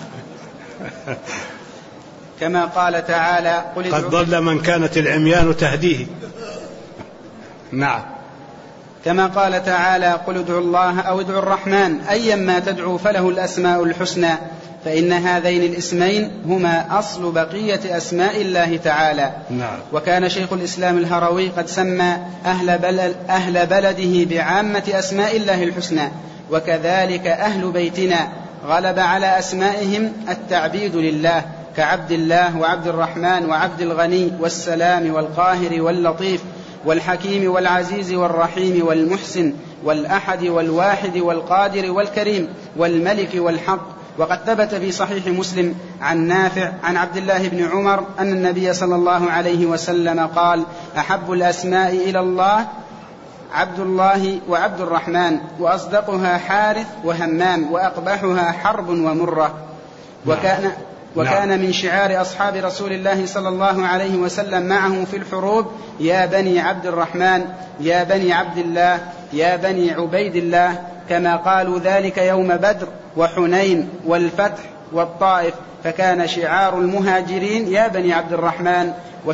كما قال تعالى: قد ضل من كانت العميان تهديه. نعم. كما قال تعالى: قل ادعوا الله أو ادعوا الرحمن أيما تدعوا فله الأسماء الحسنى، فإن هذين الاسمين هما أصل بقية أسماء الله تعالى. نعم. وكان شيخ الإسلام الهروي قد سمى أهل بلده بعامة أسماء الله الحسنى، وكذلك أهل بيتنا غلب على أسمائهم التعبيد لله، كعبد الله وعبد الرحمن وعبد الغني والسلام والقاهر واللطيف والحكيم والعزيز والرحيم والمحسن والأحد والواحد والقادر والكريم والملك والحق. وقد ثبت في صحيح مسلم عن نافع عن عبد الله بن عمر أن النبي صلى الله عليه وسلم قال: أحب الأسماء إلى الله عبد الله وعبد الرحمن، وأصدقها حارث وهمام، وأقبحها حرب ومرة. وكان من شعار أصحاب رسول الله صلى الله عليه وسلم معه في الحروب: يا بني عبد الرحمن، يا بني عبد الله، يا بني عبيد الله، كما قالوا ذلك يوم بدر وحنين والفتح والطائف. فكان شعار المهاجرين: يا بني عبد الرحمن،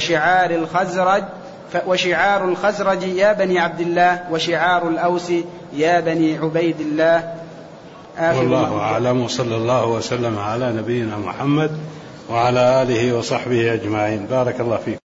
وشعار الخزرج: يا بني عبد الله، وشعار الأوس: يا بني عبيد الله. والله أعلم، وصلى الله وسلم على نبينا محمد وعلى آله وصحبه أجمعين. بارك الله فيك.